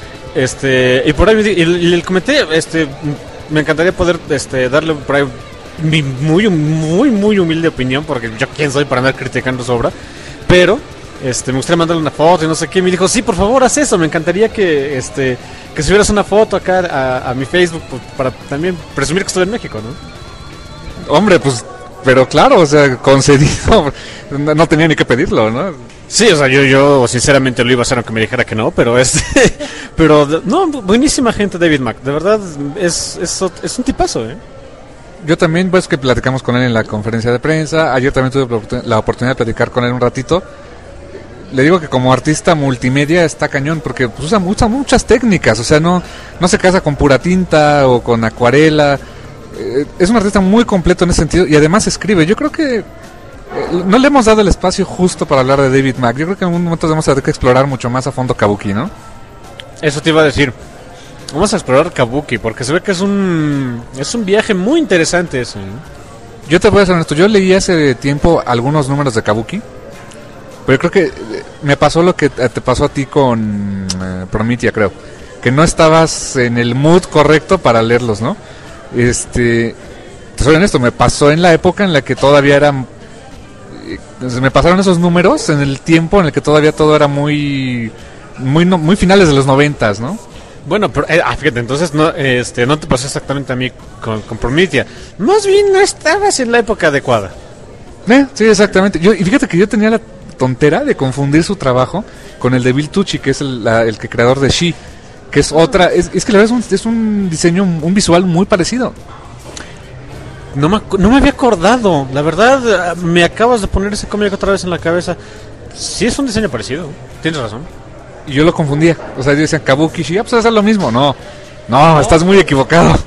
Y por ahí le comenté, me encantaría poder darle por ahí mi muy humilde opinión, porque yo quién soy para andar criticando su obra, pero me gustaría mandarle una foto y no sé qué. Me dijo, sí, por favor, haz eso, me encantaría que subieras una foto acá a mi Facebook, pues, para también presumir que estoy en México, ¿no? Hombre, pues, pero claro, o sea, concedido, no tenía ni que pedirlo, ¿no? Sí, o sea, yo sinceramente lo iba a hacer aunque me dijera que no, pero pero no, buenísima gente David Mack, de verdad es un tipazo, Yo también, pues, que platicamos con él en la conferencia de prensa. Ayer también tuve la oportunidad de platicar con él un ratito. Le digo que como artista multimedia está cañón, porque pues, usa muchas técnicas. O sea, no se casa con pura tinta o con acuarela. Es un artista muy completo en ese sentido y además escribe. Yo creo que no le hemos dado el espacio justo para hablar de David Mack. Yo creo que en algún momento vamos a tener que explorar mucho más a fondo Kabuki, ¿no? Eso te iba a decir. Vamos a explorar Kabuki, porque se ve que es un viaje muy interesante ese, ¿no? Yo te voy a ser honesto, yo leí hace tiempo algunos números de Kabuki, pero yo creo que me pasó lo que te pasó a ti con Prometia, creo, que no estabas en el mood correcto para leerlos, ¿no? Te soy honesto, me pasó en la época en la que todavía era... me pasaron esos números en el tiempo en el que todavía todo era muy finales de los 90s, ¿no? Bueno, pero fíjate, entonces no te pasó exactamente a mí con Prometia. Más bien no estabas en la época adecuada. Sí, exactamente. Y fíjate que yo tenía la tontera de confundir su trabajo con el de Bill Tucci, que es el creador de She, que es otra. Es que la verdad es un diseño, un visual muy parecido. No me había acordado. La verdad, me acabas de poner ese cómic otra vez en la cabeza. Sí, es un diseño parecido. Tienes razón. Y yo lo confundía. O sea, yo decía Kabuki, sí, pues es lo mismo. No, estás muy equivocado.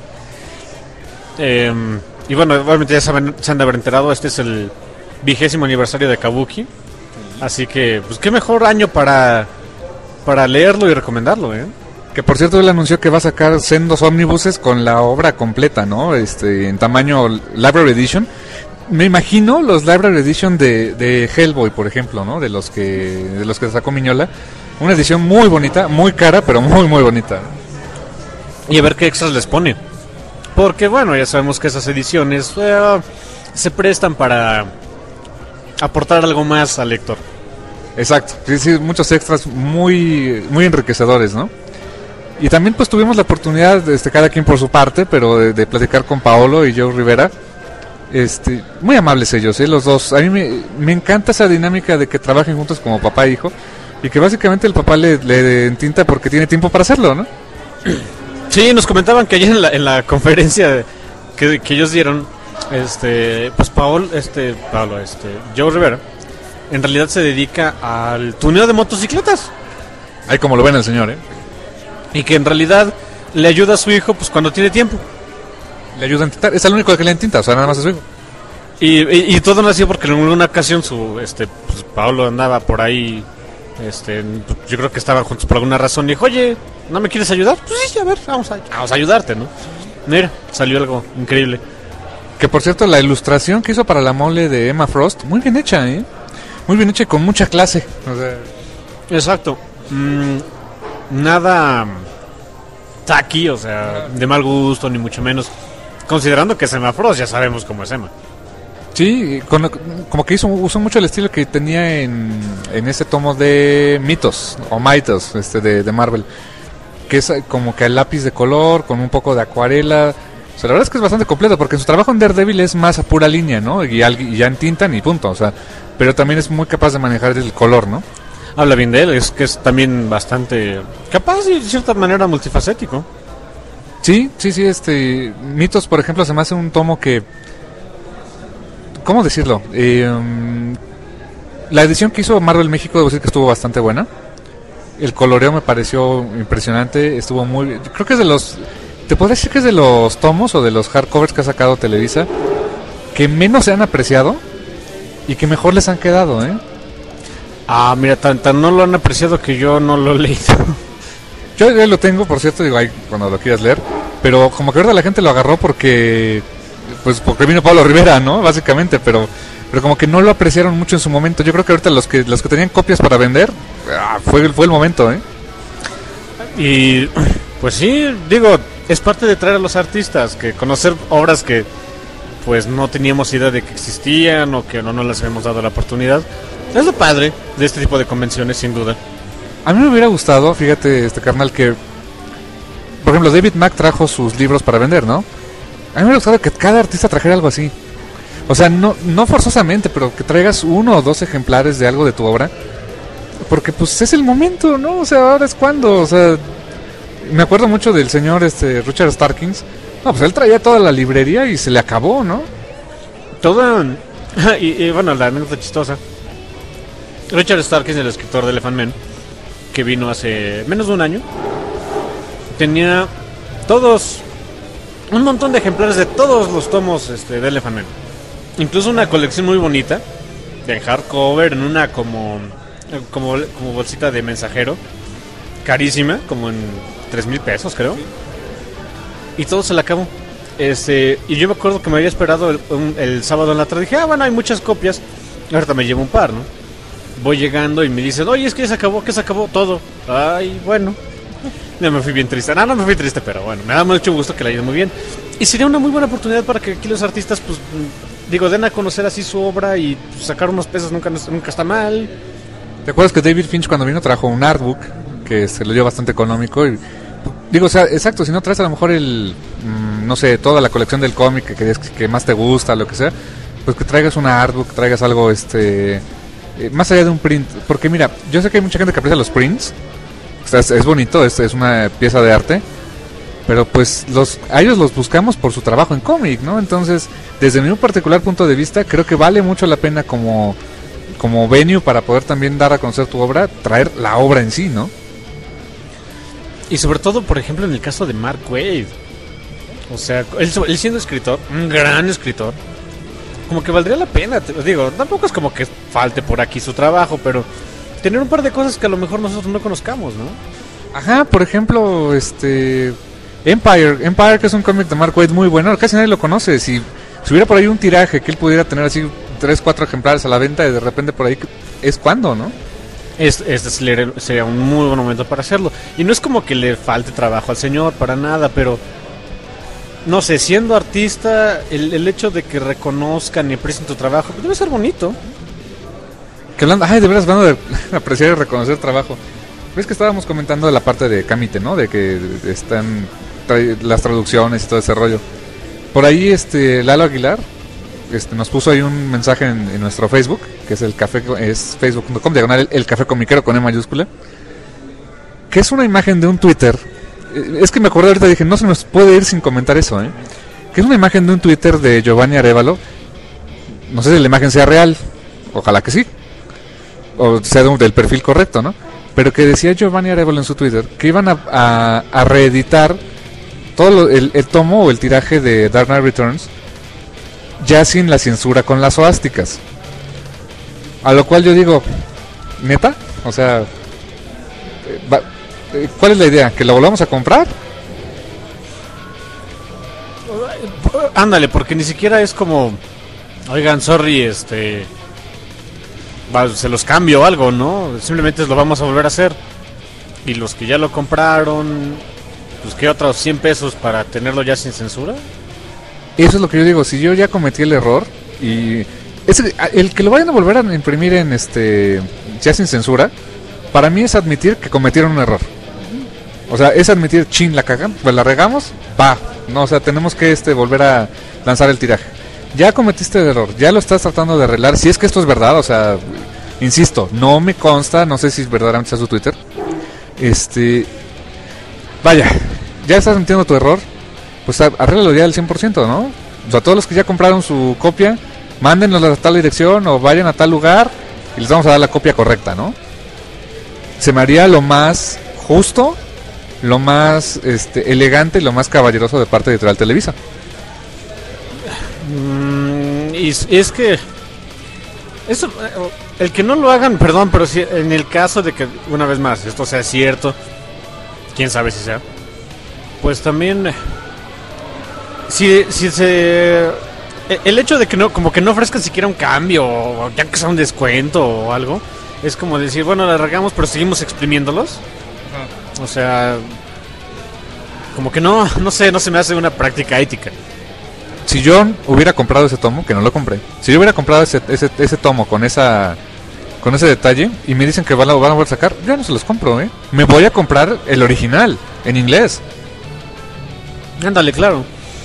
Y bueno, obviamente ya saben, se han de haber enterado, este es el 20º aniversario de Kabuki. Así que, pues qué mejor año para leerlo y recomendarlo, ¿eh? Que por cierto él anunció que va a sacar sendos ómnibuses con la obra completa, ¿no? En tamaño Library Edition. Me imagino los Library Edition de Hellboy, por ejemplo, ¿no? De los que sacó Miñola. Una edición muy bonita, muy cara, pero muy muy bonita. Y a ver qué extras les pone. Porque bueno, ya sabemos que esas ediciones se prestan para aportar algo más al lector. Exacto, sí, muchos extras muy muy enriquecedores, ¿no? Y también pues tuvimos la oportunidad, cada quien por su parte, pero de platicar con Paolo y Joe Rivera. Muy amables ellos, los dos. A mí me encanta esa dinámica de que trabajen juntos como papá e hijo. Y que básicamente el papá le entinta porque tiene tiempo para hacerlo, ¿no? Sí, nos comentaban que ayer en la conferencia que ellos dieron, pues Paolo, Joe Rivera, en realidad se dedica al tuneo de motocicletas. Ahí como lo ven el señor, ¿eh? Y que en realidad le ayuda a su hijo pues cuando tiene tiempo. Le ayuda a entintar, es el único que le entinta, o sea, nada más a su hijo. Y todo nació porque en una ocasión pues Paolo andaba por ahí, yo creo que estaban juntos por alguna razón y dijo, oye, ¿no me quieres ayudar? Pues sí, a ver, vamos a ayudarte, ¿no? Mira, salió algo increíble. Que por cierto, la ilustración que hizo para la mole de Emma Frost, muy bien hecha, ¿eh? Muy bien hecha y con mucha clase. O sea... Exacto. Nada tacky, o sea, de mal gusto, ni mucho menos. Considerando que es Emma Frost, ya sabemos cómo es Emma. Sí, como que usó mucho el estilo que tenía en ese tomo de Mitos, o Mitos, de Marvel. Que es como que el lápiz de color, con un poco de acuarela. O sea, la verdad es que es bastante completo, porque su trabajo en Daredevil es más a pura línea, ¿no? Y ya entintan y punto, o sea. Pero también es muy capaz de manejar el color, ¿no? Habla bien de él, es que es también bastante capaz y de cierta manera multifacético. Sí, Mitos, por ejemplo, se me hace un tomo que... ¿Cómo decirlo? La edición que hizo Marvel México, debo decir que estuvo bastante buena. El coloreo me pareció impresionante, estuvo muy... Creo que es de los... ¿Te podría decir que es de los tomos o de los hardcovers que ha sacado Televisa que menos se han apreciado y que mejor les han quedado, ¿eh? Ah, mira, tan no lo han apreciado que yo no lo he leído. Yo ya lo tengo, por cierto, digo, ahí cuando lo quieras leer, pero como que ahorita la gente lo agarró porque vino Pablo Rivera, ¿no? Básicamente, pero como que no lo apreciaron mucho en su momento. Yo creo que ahorita los que tenían copias para vender, fue el momento, ¿eh? Y pues sí, digo, es parte de traer a los artistas, que conocer obras que pues no teníamos idea de que existían o que no nos las habíamos dado la oportunidad. Es lo padre de este tipo de convenciones, sin duda. A mí me hubiera gustado, fíjate, carnal, que por ejemplo David Mack trajo sus libros para vender, ¿no? A mí me hubiera gustado que cada artista trajera algo así. O sea, no forzosamente, pero que traigas 1 o 2 ejemplares de algo de tu obra. Porque pues es el momento, ¿no? O sea, ahora es cuando, o sea... Me acuerdo mucho del señor Richard Starkings. No, pues él traía toda la librería y se le acabó, ¿no? Toda... y bueno, la anécdota chistosa. Richard Starkings, el escritor de Elephant Man, que vino hace menos de un año, tenía un montón de ejemplares de todos los tomos de Elephant Man. Incluso una colección muy bonita, de hardcover, en una como bolsita de mensajero, carísima, como en 3,000 pesos, creo. Y todo se le acabó. Y yo me acuerdo que me había esperado el sábado en la tarde. Dije, bueno, hay muchas copias. Ahorita me llevo un par, ¿no? Voy llegando y me dicen, oye, es que se acabó todo. Ay, bueno. Ya me fui bien triste. No me fui triste, pero bueno, me da mucho gusto que le haya ido muy bien. Y sería una muy buena oportunidad para que aquí los artistas, pues, den a conocer así su obra y sacar unos pesos nunca está mal. ¿Te acuerdas que David Finch cuando vino trajo un artbook que se lo dio bastante económico? Y digo, o sea, exacto, si no traes a lo mejor no sé, toda la colección del cómic que más te gusta, lo que sea, pues que traigas una artbook, traigas algo, más allá de un print. Porque mira, yo sé que hay mucha gente que aprecia los prints, o sea, es bonito, es una pieza de arte, pero pues a ellos los buscamos por su trabajo en cómic, ¿no? Entonces, desde mi particular punto de vista, creo que vale mucho la pena como venue para poder también dar a conocer tu obra, traer la obra en sí, ¿no? Y sobre todo, por ejemplo, en el caso de Mark Waid. O sea, él siendo escritor, un gran escritor, como que valdría la pena, digo, tampoco es como que falte por aquí su trabajo, pero tener un par de cosas que a lo mejor nosotros no conozcamos, ¿no? Ajá, por ejemplo, Empire, que es un cómic de Mark Waid muy bueno, casi nadie lo conoce. Si hubiera por ahí un tiraje que él pudiera tener así 3-4 ejemplares a la venta y de repente por ahí es cuando, ¿no? Este sería un muy buen momento para hacerlo. Y no es como que le falte trabajo al señor, para nada, pero no sé, siendo artista, el hecho de que reconozcan y aprecien tu trabajo, pues debe ser bonito. Que hablando, de veras hablando de apreciar y reconocer trabajo. Ves que estábamos comentando de la parte de Camite, ¿no? De que están las traducciones y todo ese rollo. Por ahí Lalo Aguilar nos puso ahí un mensaje en nuestro Facebook, que es es facebook.com, el café comiquero con E mayúscula, que es una imagen de un Twitter. Es que me acordé ahorita, dije, no se nos puede ir sin comentar eso, que es una imagen de un Twitter de Giovanni Arévalo. No sé si la imagen sea real, ojalá que sí, o sea del perfil correcto, ¿no? Pero que decía Giovanni Arévalo en su Twitter que iban a reeditar todo el tomo o el tiraje de Dark Knight Returns ya sin la censura con las suásticas. A lo cual yo digo, ¿neta? O sea, ¿cuál es la idea? ¿Que lo volvamos a comprar? Ándale, porque ni siquiera es como, oigan, sorry, se los cambio o algo, ¿no? Simplemente lo vamos a volver a hacer. Y los que ya lo compraron, pues ¿qué otros 100 pesos para tenerlo ya sin censura? Eso es lo que yo digo. Si yo ya cometí el error y el que lo vayan a volver a imprimir en ya sin censura, para mí es admitir que cometieron un error. O sea, es admitir, la cagan, pues la regamos, no, o sea, tenemos que volver a lanzar el tiraje. Ya cometiste el error, ya lo estás tratando de arreglar. Si es que esto es verdad, o sea, insisto, no me consta, no sé si verdaderamente sea su Twitter. Vaya, ya estás admitiendo tu error, pues arréglalo ya al 100%, ¿no? O sea, todos los que ya compraron su copia, mándenlos a tal dirección o vayan a tal lugar y les vamos a dar la copia correcta, ¿no? Se me haría lo más justo, lo más elegante y lo más caballeroso de parte de Editorial Televisa. Y es que eso, el que no lo hagan, perdón, pero si en el caso de que una vez más esto sea cierto, quién sabe si sea, pues también si el hecho de que no, como que no ofrezcan siquiera un cambio o ya que sea un descuento o algo, es como decir, bueno, la regamos pero seguimos exprimiéndolos. O sea, como que no sé, no se me hace una práctica ética. Si yo hubiera comprado ese tomo, que no lo compré, si yo hubiera comprado ese tomo con ese detalle y me dicen que van a volver a sacar, yo no se los compro, me voy a comprar el original en inglés. Ándale, claro.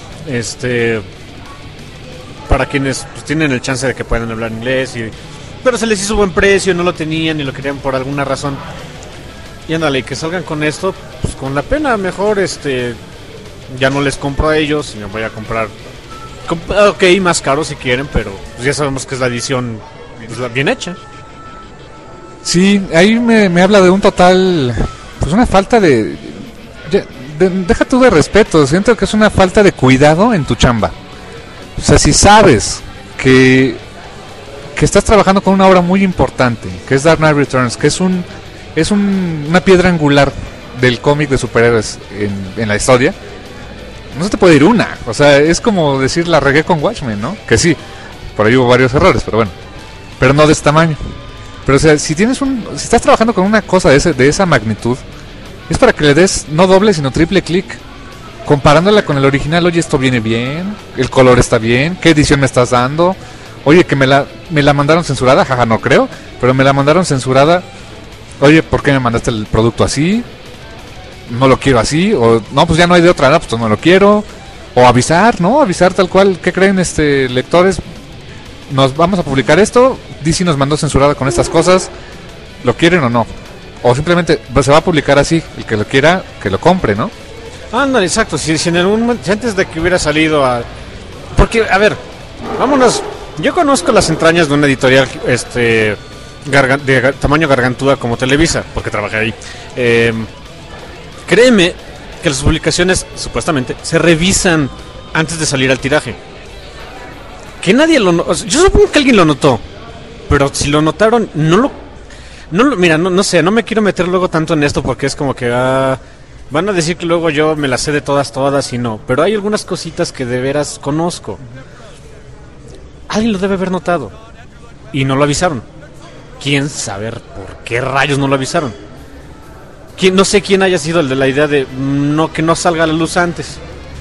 Para quienes pues, tienen el chance de que puedan hablar inglés pero se les hizo buen precio, no lo tenían y lo querían por alguna razón. Y ándale, que salgan con esto, pues con la pena, mejor ya no les compro a ellos, sino voy a comprar. Ok, más caro si quieren, pero pues ya sabemos que es la edición pues, bien hecha. Sí, ahí me habla de un total, pues una falta deja tú de respeto, siento que es una falta de cuidado en tu chamba. O sea, si sabes que estás trabajando con una obra muy importante, que es Dark Knight Returns, que es una piedra angular del cómic de superhéroes en la historia, no se te puede ir una. O sea, es como decir la regué con Watchmen, ¿no? Que sí, por ahí hubo varios errores, pero bueno, pero no de este tamaño. Pero o sea, si estás trabajando con una cosa de esa magnitud, es para que le des no doble sino triple clic, comparándola con el original. Oye, esto viene bien, el color está bien, ¿qué edición me estás dando? Oye, que me la mandaron censurada, jaja, no creo, pero me la mandaron censurada. Oye, ¿por qué me mandaste el producto así? No lo quiero así, o no, pues ya no hay de otra, pues no lo quiero. O avisar, ¿no? Avisar tal cual, ¿qué creen lectores? Nos vamos a publicar esto, DC nos mandó censurada con estas cosas, ¿lo quieren o no? O simplemente se va a publicar así, el que lo quiera, que lo compre, ¿no? Ándale, exacto, si en algún momento, si antes de que hubiera salido porque, a ver, vámonos, yo conozco las entrañas de una editorial, de tamaño gargantúa como Televisa, porque trabajé ahí. créeme que las publicaciones, supuestamente, se revisan antes de salir al tiraje. Que nadie lo notó. Yo supongo que alguien lo notó. Pero si lo notaron, mira, no sé, no me quiero meter luego tanto en esto porque es como que van a decir que luego yo me las sé de todas y no. Pero hay algunas cositas que de veras conozco. Alguien lo debe haber notado. Y no lo avisaron. ¿Quién sabe por qué rayos no lo avisaron? No sé quién haya sido el de la idea de que no salga a la luz antes.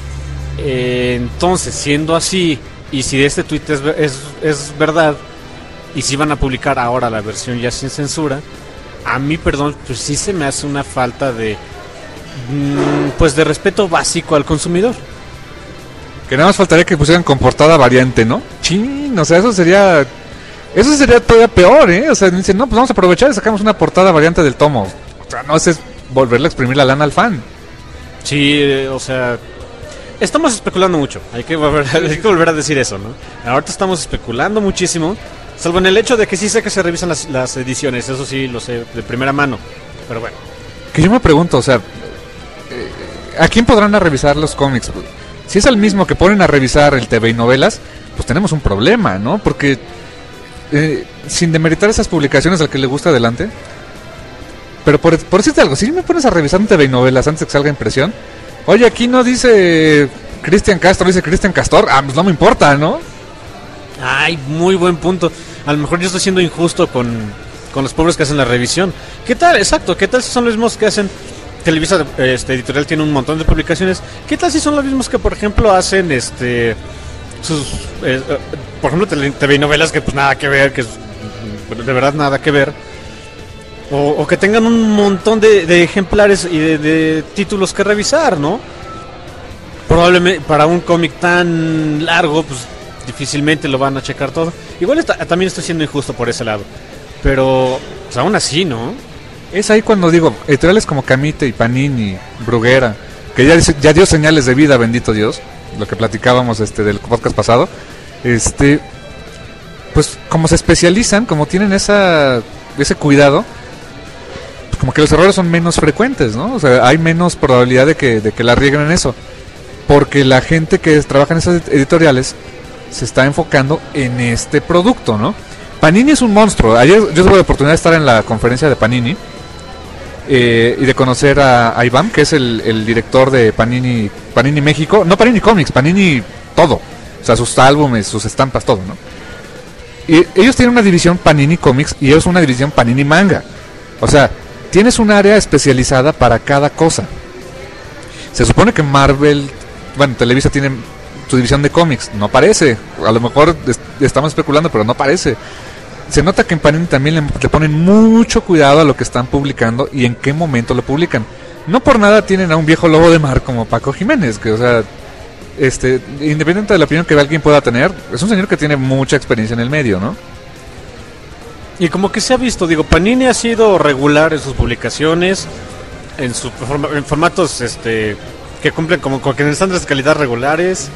Entonces, siendo así, y si este tweet es verdad, y si van a publicar ahora la versión ya sin censura, a mí, perdón, pues sí se me hace una falta de pues de respeto básico al consumidor. Que nada más faltaría que pusieran con portada variante, ¿no? Chin, o sea, eso sería todavía peor, ¿eh? O sea, dicen, no, pues vamos a aprovechar y sacamos una portada variante del tomo. O sea, no, es volverle a exprimir la lana al fan. Sí, o sea, estamos especulando mucho. Hay que volver a decir eso, ¿no? Ahorita estamos especulando muchísimo, salvo en el hecho de que sí sé que se revisan las ediciones, eso sí lo sé de primera mano. Pero bueno. Que yo me pregunto, o sea, ¿a quién podrán revisar los cómics? Si es al mismo que ponen a revisar el TV y novelas, pues tenemos un problema, ¿no? Porque sin demeritar esas publicaciones al que le gusta, adelante. Pero por decirte algo, si me pones a revisar un TV y novelas antes de que salga impresión, oye, aquí no dice Cristian Castro, dice Cristian Castor, pues no me importa, ¿no? Ay, muy buen punto. A lo mejor yo estoy siendo injusto con los pobres que hacen la revisión. ¿Qué tal? Exacto, ¿qué tal si son los mismos que hacen? Televisa Editorial tiene un montón de publicaciones. ¿Qué tal si son los mismos que, por ejemplo, hacen sus por ejemplo, TV novelas que pues nada que ver, que de verdad nada que ver? O que tengan un montón de ejemplares y de títulos que revisar, ¿no? Probablemente para un cómic tan largo, pues difícilmente lo van a checar todo. Igual también estoy siendo injusto por ese lado, pero pues aún así, ¿no? Es ahí cuando digo, editoriales como Camite y Panini, Bruguera, que ya dio señales de vida, bendito Dios, lo que platicábamos del podcast pasado, pues como se especializan, como tienen ese cuidado, pues como que los errores son menos frecuentes, ¿no? O sea, hay menos probabilidad de que la rieguen en eso, porque la gente que trabaja en esas editoriales se está enfocando en este producto, ¿no? Panini es un monstruo. Ayer yo tuve la oportunidad de estar en la conferencia de Panini y de conocer a Iván, que es el director de Panini México, no Panini Comics, Panini todo, o sea, sus álbumes, sus estampas, todo, ¿no? Y ellos tienen una división Panini Comics y ellos una división Panini Manga. O sea, tienes un área especializada para cada cosa. Se supone que Marvel, bueno, Televisa tiene su división de cómics, no parece, a lo mejor estamos especulando, pero no parece. Se nota que en Panini también le ponen mucho cuidado a lo que están publicando y en qué momento lo publican. No por nada tienen a un viejo lobo de mar como Paco Jiménez, que, o sea, independiente de la opinión que alguien pueda tener, es un señor que tiene mucha experiencia en el medio, ¿no? Y como que se ha visto, digo, Panini ha sido regular en sus publicaciones, en formatos que cumplen como con estándares de calidad regulares.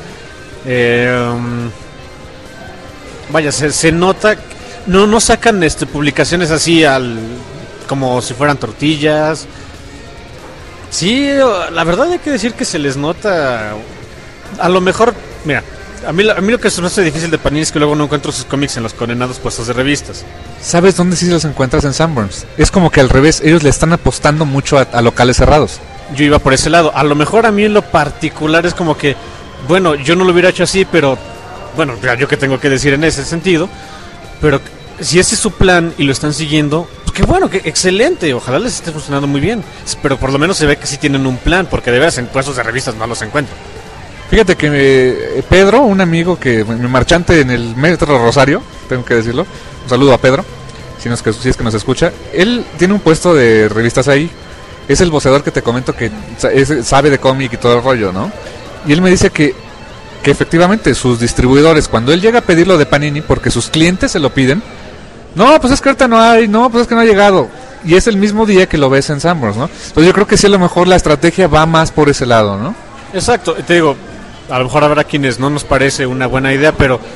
Vaya, se nota, no sacan publicaciones así como si fueran tortillas. Sí, la verdad hay que decir que se les nota. A lo mejor, mira, a mí lo que se me hace difícil de Panini es que luego no encuentro sus cómics en los condenados puestos de revistas. ¿Sabes dónde sí los encuentras? En Sanborns. Es como que al revés, ellos le están apostando mucho a locales cerrados. Yo iba por ese lado. A lo mejor a mí en lo particular es como que, bueno, yo no lo hubiera hecho así, pero bueno, yo qué tengo que decir en ese sentido. Pero si ese es su plan y lo están siguiendo, pues qué bueno, qué excelente. Ojalá les esté funcionando muy bien. Pero por lo menos se ve que sí tienen un plan, porque de veras en puestos de revistas no los encuentro. Fíjate que Pedro, un amigo mi marchante en el Metro Rosario, tengo que decirlo, un saludo a Pedro, si es que nos escucha, él tiene un puesto de revistas ahí, es el voceador que te comento que sabe de cómic y todo el rollo, ¿no? Y él me dice que efectivamente sus distribuidores, cuando él llega a pedirlo de Panini, porque sus clientes se lo piden, no, pues es que ahorita no hay, no, pues es que no ha llegado, y es el mismo día que lo ves en Sanborns, ¿no? Entonces yo creo que sí, a lo mejor la estrategia va más por ese lado, ¿no? Exacto, te digo, a lo mejor habrá quienes no nos parece una buena idea, pero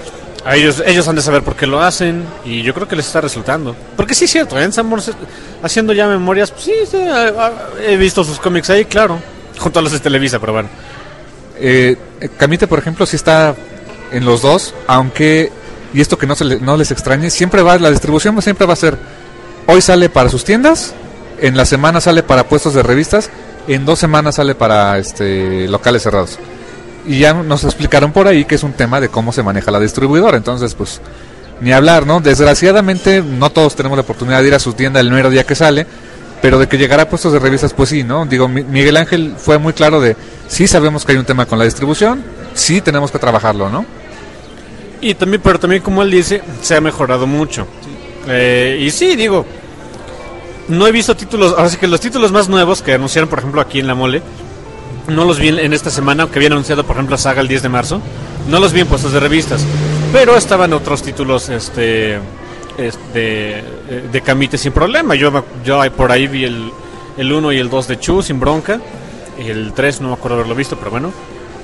A ellos han de saber por qué lo hacen y yo creo que les está resultando. Porque sí es cierto, Sanborns haciendo ya memorias, pues sí, he visto sus cómics ahí, claro, junto a los de Televisa, pero bueno. Camite, por ejemplo, sí está en los dos, aunque, y esto que no les extrañe, la distribución siempre va a ser, hoy sale para sus tiendas, en la semana sale para puestos de revistas, en 2 semanas sale para locales cerrados. Y ya nos explicaron por ahí que es un tema de cómo se maneja la distribuidora. Entonces, pues, ni hablar, ¿no? Desgraciadamente, no todos tenemos la oportunidad de ir a su tienda el mero día que sale, pero de que llegará a puestos de revistas, pues sí, ¿no? Digo, Miguel Ángel fue muy claro de, sí sabemos que hay un tema con la distribución, sí tenemos que trabajarlo, ¿no? Y también, pero también, como él dice, se ha mejorado mucho. Y sí, digo, no he visto títulos, ahora sí que los títulos más nuevos que anunciaron, por ejemplo, aquí en La Mole, no los vi en esta semana, aunque habían anunciado, por ejemplo, Saga el 10 de marzo. No los vi en puestos de revistas, pero estaban otros títulos de Camite sin problema. Yo por ahí vi el 1 y el 2 de Chu sin bronca. Y el 3 no me acuerdo haberlo visto, pero bueno.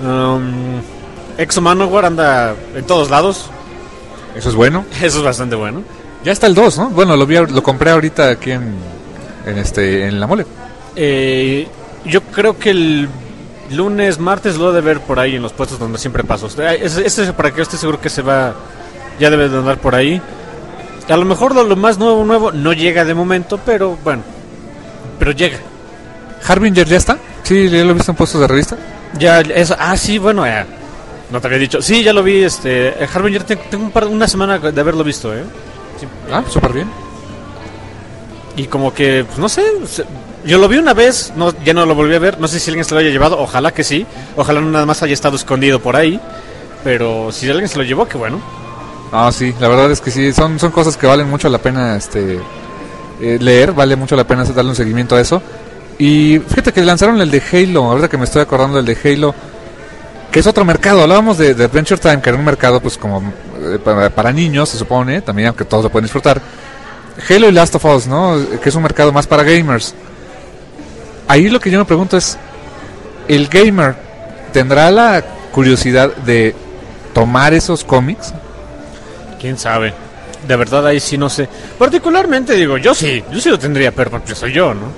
Exo Manowar anda en todos lados. Eso es bueno. Eso es bastante bueno. Ya está el 2, ¿no? Bueno, lo compré ahorita aquí en La Mole. Yo creo que el lunes, martes lo he de ver por ahí en los puestos donde siempre paso. Para que yo esté seguro que ya debe de andar por ahí. A lo mejor lo más nuevo no llega de momento, pero bueno, pero llega. ¿Harbinger ya está? Sí, ya lo he visto en puestos de revista. Ya, eso, sí, bueno, no te había dicho. Sí, ya lo vi, Harbinger, tengo una semana de haberlo visto, Sí. Súper bien. Y como que, pues no sé, yo lo vi una vez, ya no lo volví a ver, no sé si alguien se lo haya llevado, ojalá que sí, ojalá no nada más haya estado escondido por ahí, pero si alguien se lo llevó, qué bueno. Sí, la verdad es que sí, son cosas que valen mucho la pena leer, vale mucho la pena darle un seguimiento a eso. Y fíjate que lanzaron el de Halo, ahorita que me estoy acordando del de Halo, que es otro mercado. Hablábamos de Adventure Time, que era un mercado pues como para niños, se supone, también, aunque todos lo pueden disfrutar. Halo y Last of Us, ¿no? Que es un mercado más para gamers. Ahí lo que yo me pregunto es, ¿el gamer tendrá la curiosidad de tomar esos cómics? ¿Quién sabe? De verdad ahí sí no sé. Particularmente digo, yo sí lo tendría, pero porque soy yo, ¿no?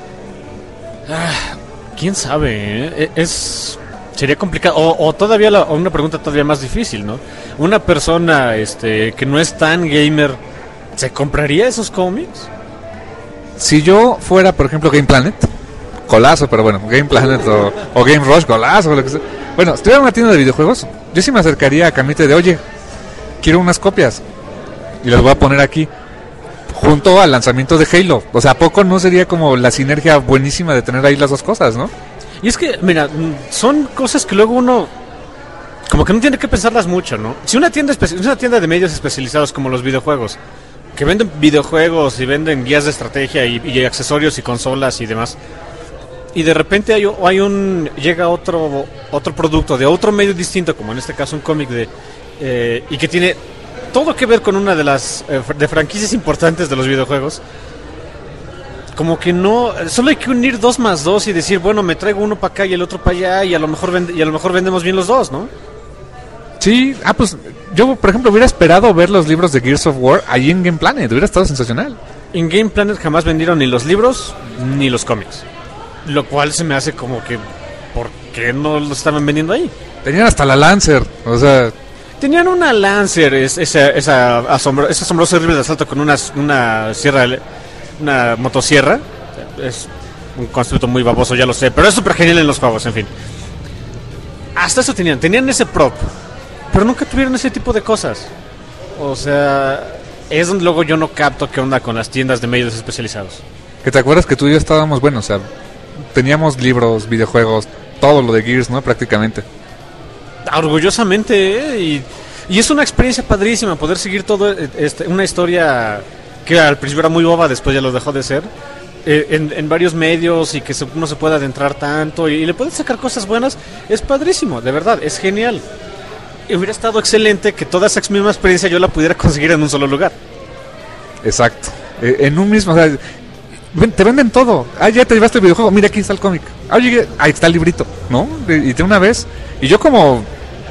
¿Quién sabe? Sería complicado. O todavía una pregunta todavía más difícil, ¿no? Una persona que no es tan gamer, ¿se compraría esos cómics? Si yo fuera, por ejemplo, Game Planet, golazo, pero bueno, Game Planet o Game Rush, golazo, o lo que sea. Bueno, si estuviera en una tienda de videojuegos, yo sí me acercaría a Camite de, oye, quiero unas copias y las voy a poner aquí junto al lanzamiento de Halo. O sea, ¿a poco no sería como la sinergia buenísima de tener ahí las dos cosas, no? Y es que, mira, son cosas que luego uno como que no tiene que pensarlas mucho, ¿no? Si una tienda de medios especializados como los videojuegos, que venden videojuegos y venden guías de estrategia y accesorios y consolas y demás, y de repente llega otro producto de otro medio distinto, como en este caso un cómic y que tiene todo que ver con una de las de franquicias importantes de los videojuegos, como que no, solo hay que unir 2 más 2 y decir, bueno, me traigo uno para acá y el otro para allá y a lo mejor vendemos bien los dos, ¿no? Sí, pues yo por ejemplo hubiera esperado ver los libros de Gears of War ahí en Game Planet, hubiera estado sensacional. En Game Planet jamás vendieron ni los libros ni los cómics, lo cual se me hace como que, ¿por qué no los estaban vendiendo ahí? Tenían hasta la Lancer, o sea... Tenían una Lancer, esa asombrosa rifle de asalto con una sierra, una motosierra. Es un concepto muy baboso, ya lo sé, pero es súper genial en los juegos, en fin. Hasta eso tenían ese prop, pero nunca tuvieron ese tipo de cosas. O sea, es donde luego yo no capto qué onda con las tiendas de medios especializados. ¿Que te acuerdas que tú y yo estábamos, bueno, o sea, teníamos libros, videojuegos, todo lo de Gears, ¿no? Prácticamente. Orgullosamente, y es una experiencia padrísima poder seguir todo una historia que al principio era muy boba, después ya lo dejó de ser, en varios medios, y que uno se pueda adentrar tanto y le puedes sacar cosas buenas. Es padrísimo, de verdad, es genial. Y hubiera estado excelente que toda esa misma experiencia yo la pudiera conseguir en un solo lugar. Exacto, en un mismo, o sea, te venden todo. Ya te llevaste el videojuego, mira, aquí está el cómic. Oye, ahí está el librito, ¿no? Y de una vez. Y yo como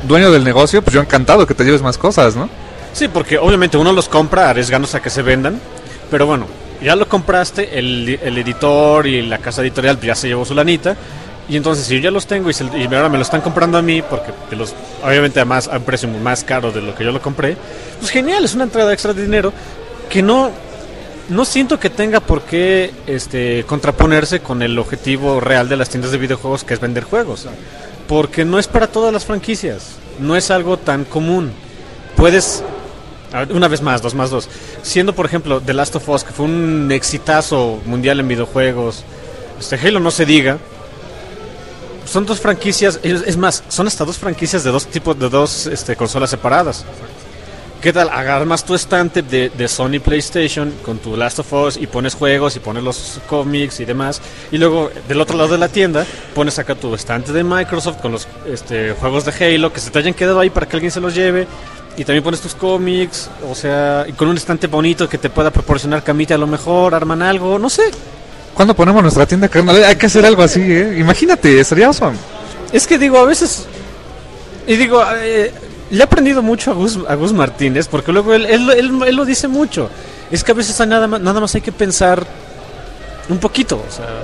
dueño del negocio, pues yo encantado que te lleves más cosas, ¿no? Sí, porque obviamente uno los compra arriesgándose a que se vendan, pero bueno, ya lo compraste, el editor y la casa editorial ya se llevó su lanita, y entonces si yo ya los tengo y ahora me lo están comprando a mí, porque obviamente además a un precio más caro de lo que yo lo compré, pues genial, es una entrada extra de dinero que no siento que tenga por qué contraponerse con el objetivo real de las tiendas de videojuegos, que es vender juegos, porque no es para todas las franquicias, no es algo tan común. Puedes, una vez más, 2+2, siendo por ejemplo The Last of Us, que fue un exitazo mundial en videojuegos, Halo no se diga, son dos franquicias, es más, son hasta dos franquicias de dos tipos, de dos consolas separadas. ¿Qué tal? Agarras tu estante de Sony PlayStation con tu Last of Us y pones juegos y pones los cómics y demás, y luego del otro lado de la tienda pones acá tu estante de Microsoft con los juegos de Halo que se te hayan quedado ahí para que alguien se los lleve, y también pones tus cómics, o sea, y con un estante bonito que te pueda proporcionar camita, a lo mejor arman algo, no sé. ¿Cuándo ponemos nuestra tienda, carnal? Hay que hacer algo así, Imagínate, sería awesome. Es que digo, a veces, y digo, le he aprendido mucho a Gus Martínez, porque luego él lo dice mucho. Es que a veces nada más hay que pensar un poquito, o sea,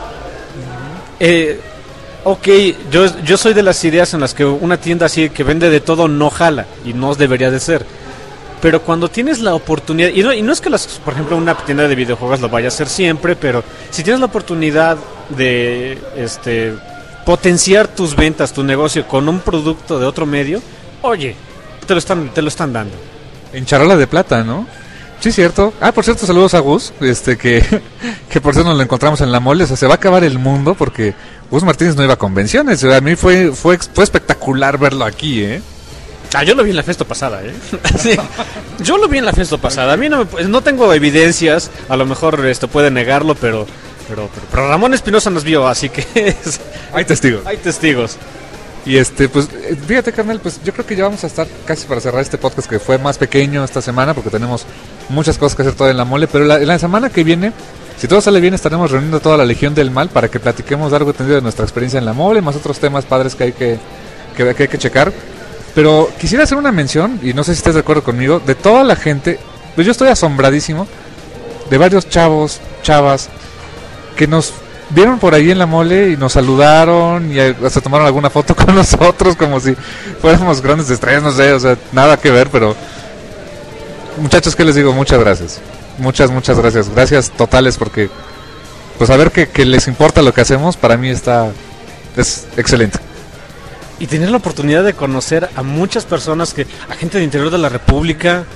ok, yo soy de las ideas en las que una tienda así que vende de todo no jala, y no debería de ser. Pero cuando tienes la oportunidad, y no es que por ejemplo una tienda de videojuegos lo vaya a hacer siempre, pero si tienes la oportunidad de potenciar tus ventas, tu negocio con un producto de otro medio, oye, te lo están dando. En charola de plata, ¿no? Sí, cierto. Por cierto, saludos a Gus, que por cierto nos lo encontramos en la mole. O sea, se va a acabar el mundo porque Gus Martínez no iba a convenciones. O sea, a mí fue espectacular verlo aquí, Yo lo vi en la fiesta pasada, Sí, yo lo vi en la fiesta pasada. A mí no tengo evidencias, a lo mejor puede negarlo, pero Ramón Espinosa nos vio, así que hay testigos. Hay testigos. Y pues fíjate, carnal, pues yo creo que ya vamos a estar casi para cerrar este podcast, que fue más pequeño esta semana porque tenemos muchas cosas que hacer todavía en la mole, pero la semana que viene, si todo sale bien, estaremos reuniendo toda la Legión del Mal para que platiquemos largo y tendido de nuestra experiencia en la mole, más otros temas padres que hay que checar. Pero quisiera hacer una mención, y no sé si estés de acuerdo conmigo, de toda la gente. Pues yo estoy asombradísimo de varios chavas que nos vieron por ahí en la mole y nos saludaron y hasta tomaron alguna foto con nosotros como si fuéramos grandes estrellas, no sé, o sea, nada que ver, pero muchachos, ¿qué les digo? Muchas gracias. Muchas gracias. Gracias totales, porque pues saber que les importa lo que hacemos, para mí es excelente. Y tener la oportunidad de conocer a muchas personas, a gente del interior de la República,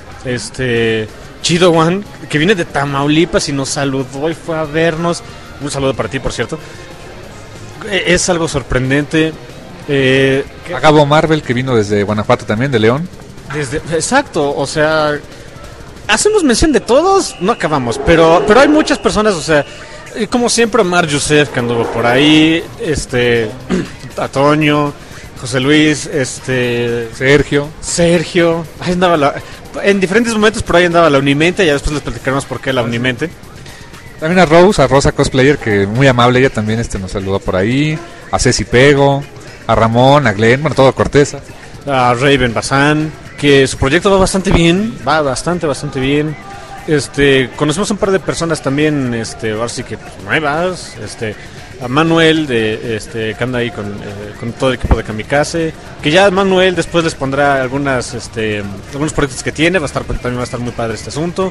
Chido One, que viene de Tamaulipas y nos saludó y fue a vernos. Un saludo para ti, por cierto. Es algo sorprendente. A Gabo Marvel, que vino desde Guanajuato también, de León. Exacto, o sea, hacemos mención de todos, no acabamos, pero hay muchas personas, o sea, como siempre, Omar Youssef, que anduvo por ahí, a Toño, José Luis, Sergio, ahí andaba en diferentes momentos por ahí andaba la Unimente, ya después les platicaremos por qué la Unimente. También a Rosa Cosplayer, que muy amable, ella también nos saludó por ahí, a Ceci Pego, a Ramón, a Glenn, bueno, todo Corteza, a Raven Bazán, que su proyecto va bastante bien, bastante bien. Conocemos a un par de personas también, ahora sí que nuevas, a Manuel que anda ahí con todo el equipo de Kamikaze, que ya Manuel después les pondrá algunos proyectos que tiene, también va a estar muy padre este asunto.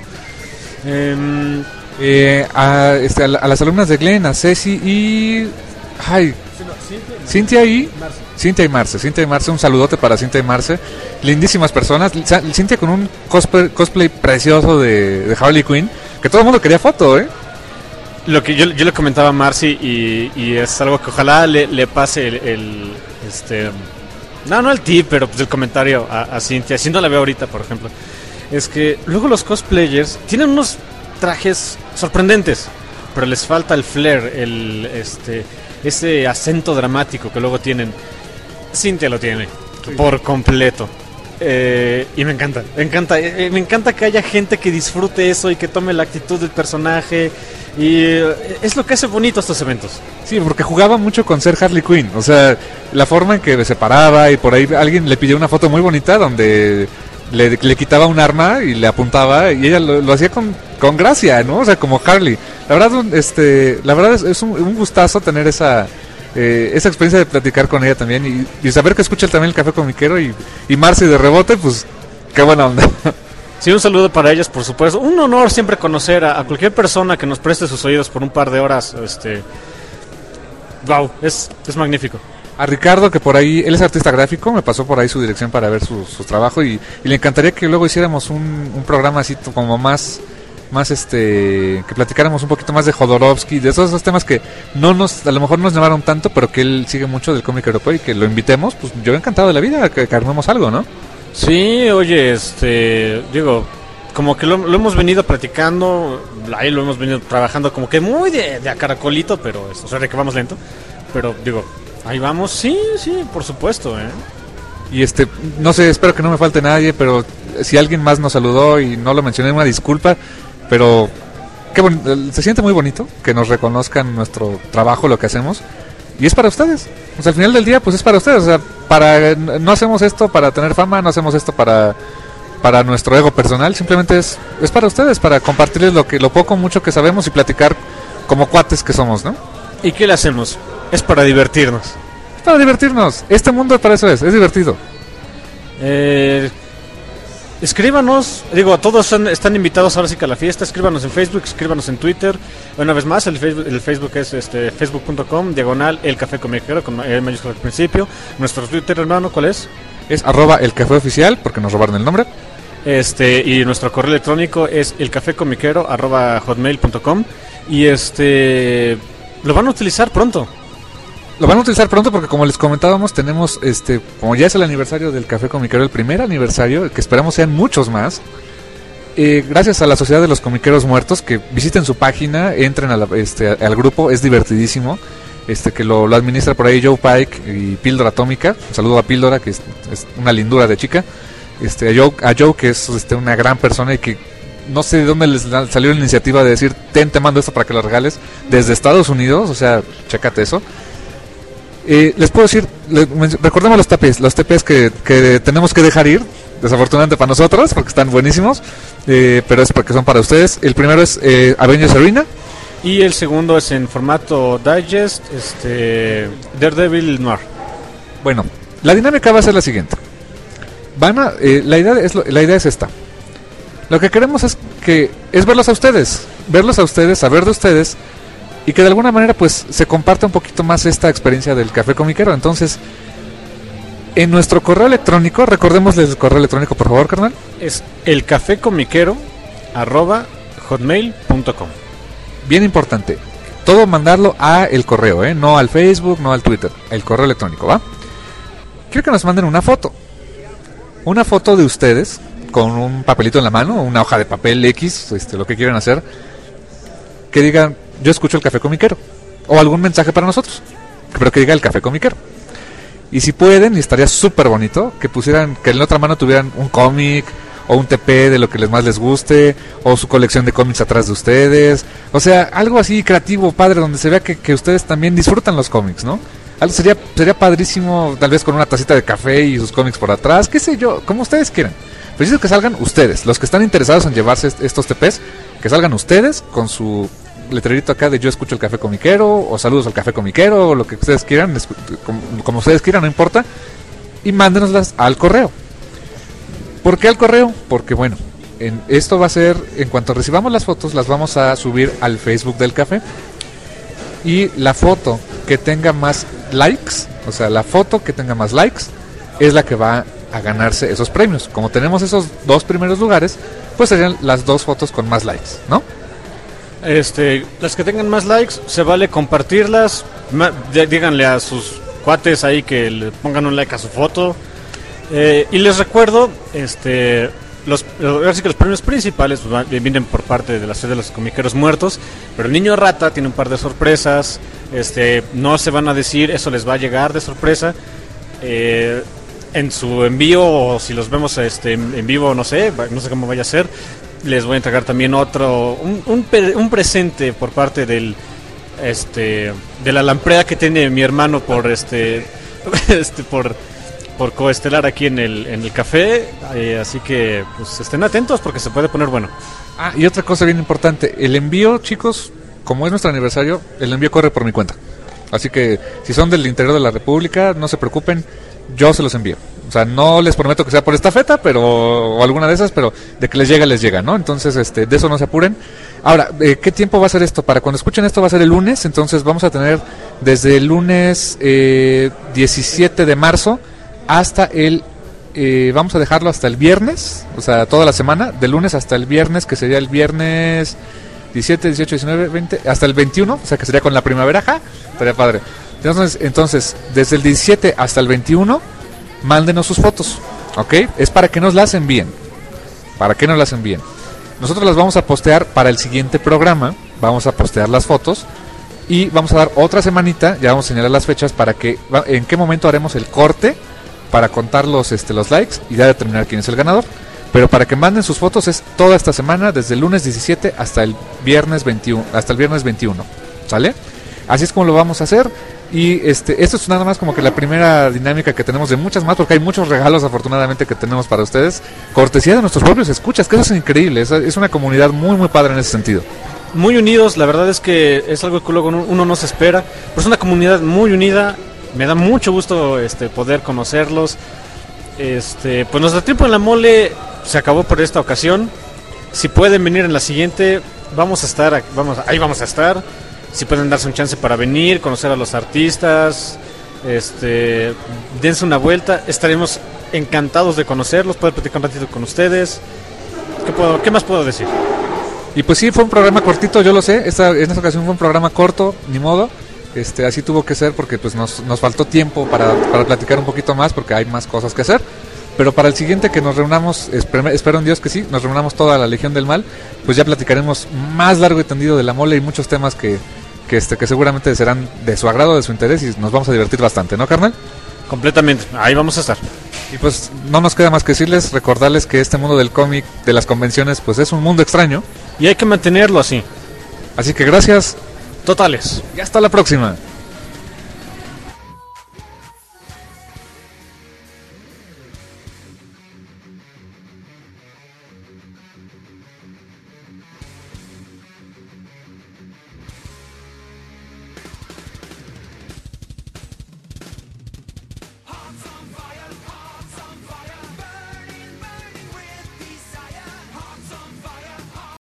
A las alumnas de Glenn, a Ceci y Cintia y Marce, un saludote para Cintia y Marce, lindísimas personas. Cintia con un cosplay precioso de Harley Quinn, que todo el mundo quería foto, Lo que yo le comentaba a Marcy, y es algo que ojalá le pase no el tip, pero pues el comentario a Cintia, si no la veo ahorita, por ejemplo, es que luego los cosplayers tienen unos trajes sorprendentes, pero les falta el flair, ese acento dramático que luego tienen. Cintia lo tiene por completo. Y me encanta que haya gente que disfrute eso y que tome la actitud del personaje, Y es lo que hace bonito estos eventos. Sí, porque jugaba mucho con ser Harley Quinn. O sea, la forma en que se paraba y por ahí alguien le pidió una foto muy bonita donde le quitaba un arma y le apuntaba y ella lo hacía con gracia, ¿no? O sea, como Harley. La verdad es un gustazo tener esa experiencia de platicar con ella también y saber que escucha también el Café Comiquero y Marcy de rebote, pues qué buena onda. Sí, un saludo para ellas, por supuesto. Un honor siempre conocer a cualquier persona que nos preste sus oídos por un par de horas. Wow, es magnífico. A Ricardo, que por ahí, él es artista gráfico, me pasó por ahí su dirección para ver su trabajo y le encantaría que luego hiciéramos un programa así como más que platicáramos un poquito más de Jodorowsky, de esos temas que a lo mejor nos llamaron tanto, pero que él sigue mucho del cómic europeo y que lo invitemos, pues yo encantado de la vida que armemos algo, ¿no? Sí, oye, digo, como que lo hemos venido platicando, ahí lo hemos venido trabajando como que muy de a caracolito, pero o sea, de que vamos lento, pero digo, ahí vamos, sí, por supuesto, Y no sé, espero que no me falte nadie, pero si alguien más nos saludó y no lo mencioné, una disculpa, pero se siente muy bonito que nos reconozcan nuestro trabajo, lo que hacemos, y es para ustedes. O sea, al final del día, pues es para ustedes. O sea, no hacemos esto para tener fama, no hacemos esto para nuestro ego personal, simplemente es para ustedes, para compartirles lo poco o mucho que sabemos y platicar como cuates que somos, ¿no? ¿Y qué le hacemos? Es para divertirnos. Es para divertirnos. Este mundo para eso es divertido. Escríbanos, digo, todos están invitados ahora sí que a la fiesta. Escríbanos en Facebook, escríbanos en Twitter. Una vez más, el Facebook es facebook.com /El Café Comiquero con mayúscula al principio. Nuestro Twitter, hermano, ¿cuál es? Es @elcafeoficial, porque nos robaron el nombre. Y nuestro correo electrónico es elcafecomiquero@hotmail.com. Y lo van a utilizar pronto. Lo van a utilizar pronto porque, como les comentábamos, tenemos, como ya es el aniversario del Café Comiquero, el primer aniversario, que esperamos sean muchos más, gracias a la Sociedad de los Comiqueros Muertos, que visiten su página, entren al grupo, es divertidísimo, que lo administra por ahí Joe Pike y Píldora Atómica. Un saludo a Píldora, que es una lindura de chica, a Joe, que es una gran persona y que no sé de dónde les salió la iniciativa de decir, te mando esto para que lo regales, desde Estados Unidos, o sea, chécate eso. Les puedo decir, recordemos los TPs que tenemos que dejar ir, desafortunadamente para nosotros, porque están buenísimos, pero es porque son para ustedes. El primero es Avengers Arena. Y el segundo es en formato digest, Daredevil Noir. Bueno, la dinámica va a ser la siguiente. La idea es esta. Lo que queremos es verlos a ustedes, saber de ustedes, y que de alguna manera pues se comparta un poquito más esta experiencia del Café Comiquero. Entonces, en nuestro correo electrónico, recordémosles el correo electrónico, por favor, carnal. Es elcafecomiquero@hotmail.com. Bien importante, todo mandarlo a el correo, no al Facebook, no al Twitter, el correo electrónico, ¿va? Quiero que nos manden una foto de ustedes con un papelito en la mano, una hoja de papel X, lo que quieran hacer, que digan, yo escucho el Café Comiquero, o algún mensaje para nosotros, pero que diga el Café Comiquero. Y si pueden, y estaría súper bonito, que en la otra mano tuvieran un cómic, o un TP de lo que más les guste, o su colección de cómics atrás de ustedes, o sea, algo así creativo, padre, donde se vea que ustedes también disfrutan los cómics, ¿no? Algo sería padrísimo, tal vez con una tacita de café y sus cómics por atrás, qué sé yo, como ustedes quieran. Preciso que salgan ustedes, los que están interesados en llevarse estos TPs, que salgan ustedes con su letrerito acá de yo escucho el Café Comiquero, o saludos al Café Comiquero, o lo que ustedes quieran, como ustedes quieran, no importa, y mándenoslas al correo. ¿Por qué al correo? Porque bueno, esto va a ser, en cuanto recibamos las fotos, las vamos a subir al Facebook del Café, y la foto que tenga más likes, o sea, la foto que tenga más likes, es la que va a ganarse esos premios. Como tenemos esos 2 primeros lugares, pues serían las 2 fotos con más likes, ¿no? Las que tengan más likes, se vale compartirlas. Díganle a sus cuates ahí que le pongan un like a su foto. Y les recuerdo, los premios principales pues, vienen por parte de la Sociedad de los Comiqueros Muertos, pero el Niño Rata tiene un par de sorpresas. No se van a decir, eso les va a llegar de sorpresa. En su envío, o si los vemos en vivo, no sé cómo vaya a ser. Les voy a entregar también un presente por parte de la lampreda que tiene mi hermano por por coestelar aquí en el café, así que pues estén atentos porque se puede poner bueno. Y otra cosa bien importante, el envío, chicos, como es nuestro aniversario, el envío corre por mi cuenta. Así que si son del interior de la República, no se preocupen, yo se los envío. O sea, no les prometo que sea por estafeta, o alguna de esas, pero de que les llega, ¿no? Entonces, de eso no se apuren. Ahora, ¿qué tiempo va a ser esto? Para cuando escuchen esto va a ser el lunes, entonces vamos a tener desde el lunes 17 de marzo hasta vamos a dejarlo hasta el viernes, o sea, toda la semana, de lunes hasta el viernes, que sería el viernes 17, 18, 19, 20, hasta el 21, o sea, que sería con la primavera, estaría padre. Entonces, desde el 17 hasta el 21, mándenos sus fotos, ¿ok? Es para que nos las envíen, Nosotros las vamos a postear para el siguiente programa, vamos a postear las fotos y vamos a dar otra semanita, ya vamos a señalar las fechas para que, en qué momento haremos el corte para contar los likes y ya determinar quién es el ganador. Pero para que manden sus fotos es toda esta semana, desde el lunes 17 hasta el viernes 21, ¿sale? Así es como lo vamos a hacer. Y esto es nada más como que la primera dinámica que tenemos de muchas más, porque hay muchos regalos afortunadamente que tenemos para ustedes, cortesía de nuestros propios escuchas, que eso es increíble, es una comunidad muy muy padre en ese sentido. Muy unidos, la verdad es que es algo que luego uno no se espera, pero es una comunidad muy unida. Me da mucho gusto poder conocerlos. Pues nuestro tiempo en la mole se acabó por esta ocasión. Si pueden venir en la siguiente, vamos a estar. Si pueden darse un chance para venir, conocer a los artistas, dense una vuelta. Estaremos encantados de conocerlos, poder platicar un ratito con ustedes. ¿Qué más puedo decir? Y pues sí, fue un programa cortito, yo lo sé. En esta ocasión fue un programa corto, ni modo. Así tuvo que ser porque pues nos faltó tiempo para platicar un poquito más, porque hay más cosas que hacer. Pero para el siguiente que nos reunamos, espero en Dios que sí, nos reunamos toda la Legión del Mal, pues ya platicaremos más largo y tendido de la mole y muchos temas que seguramente serán de su agrado, de su interés, y nos vamos a divertir bastante, ¿no, carnal? Completamente, ahí vamos a estar. Y pues no nos queda más que recordarles que este mundo del cómic, de las convenciones, pues es un mundo extraño. Y hay que mantenerlo así. Así que gracias totales. Y hasta la próxima.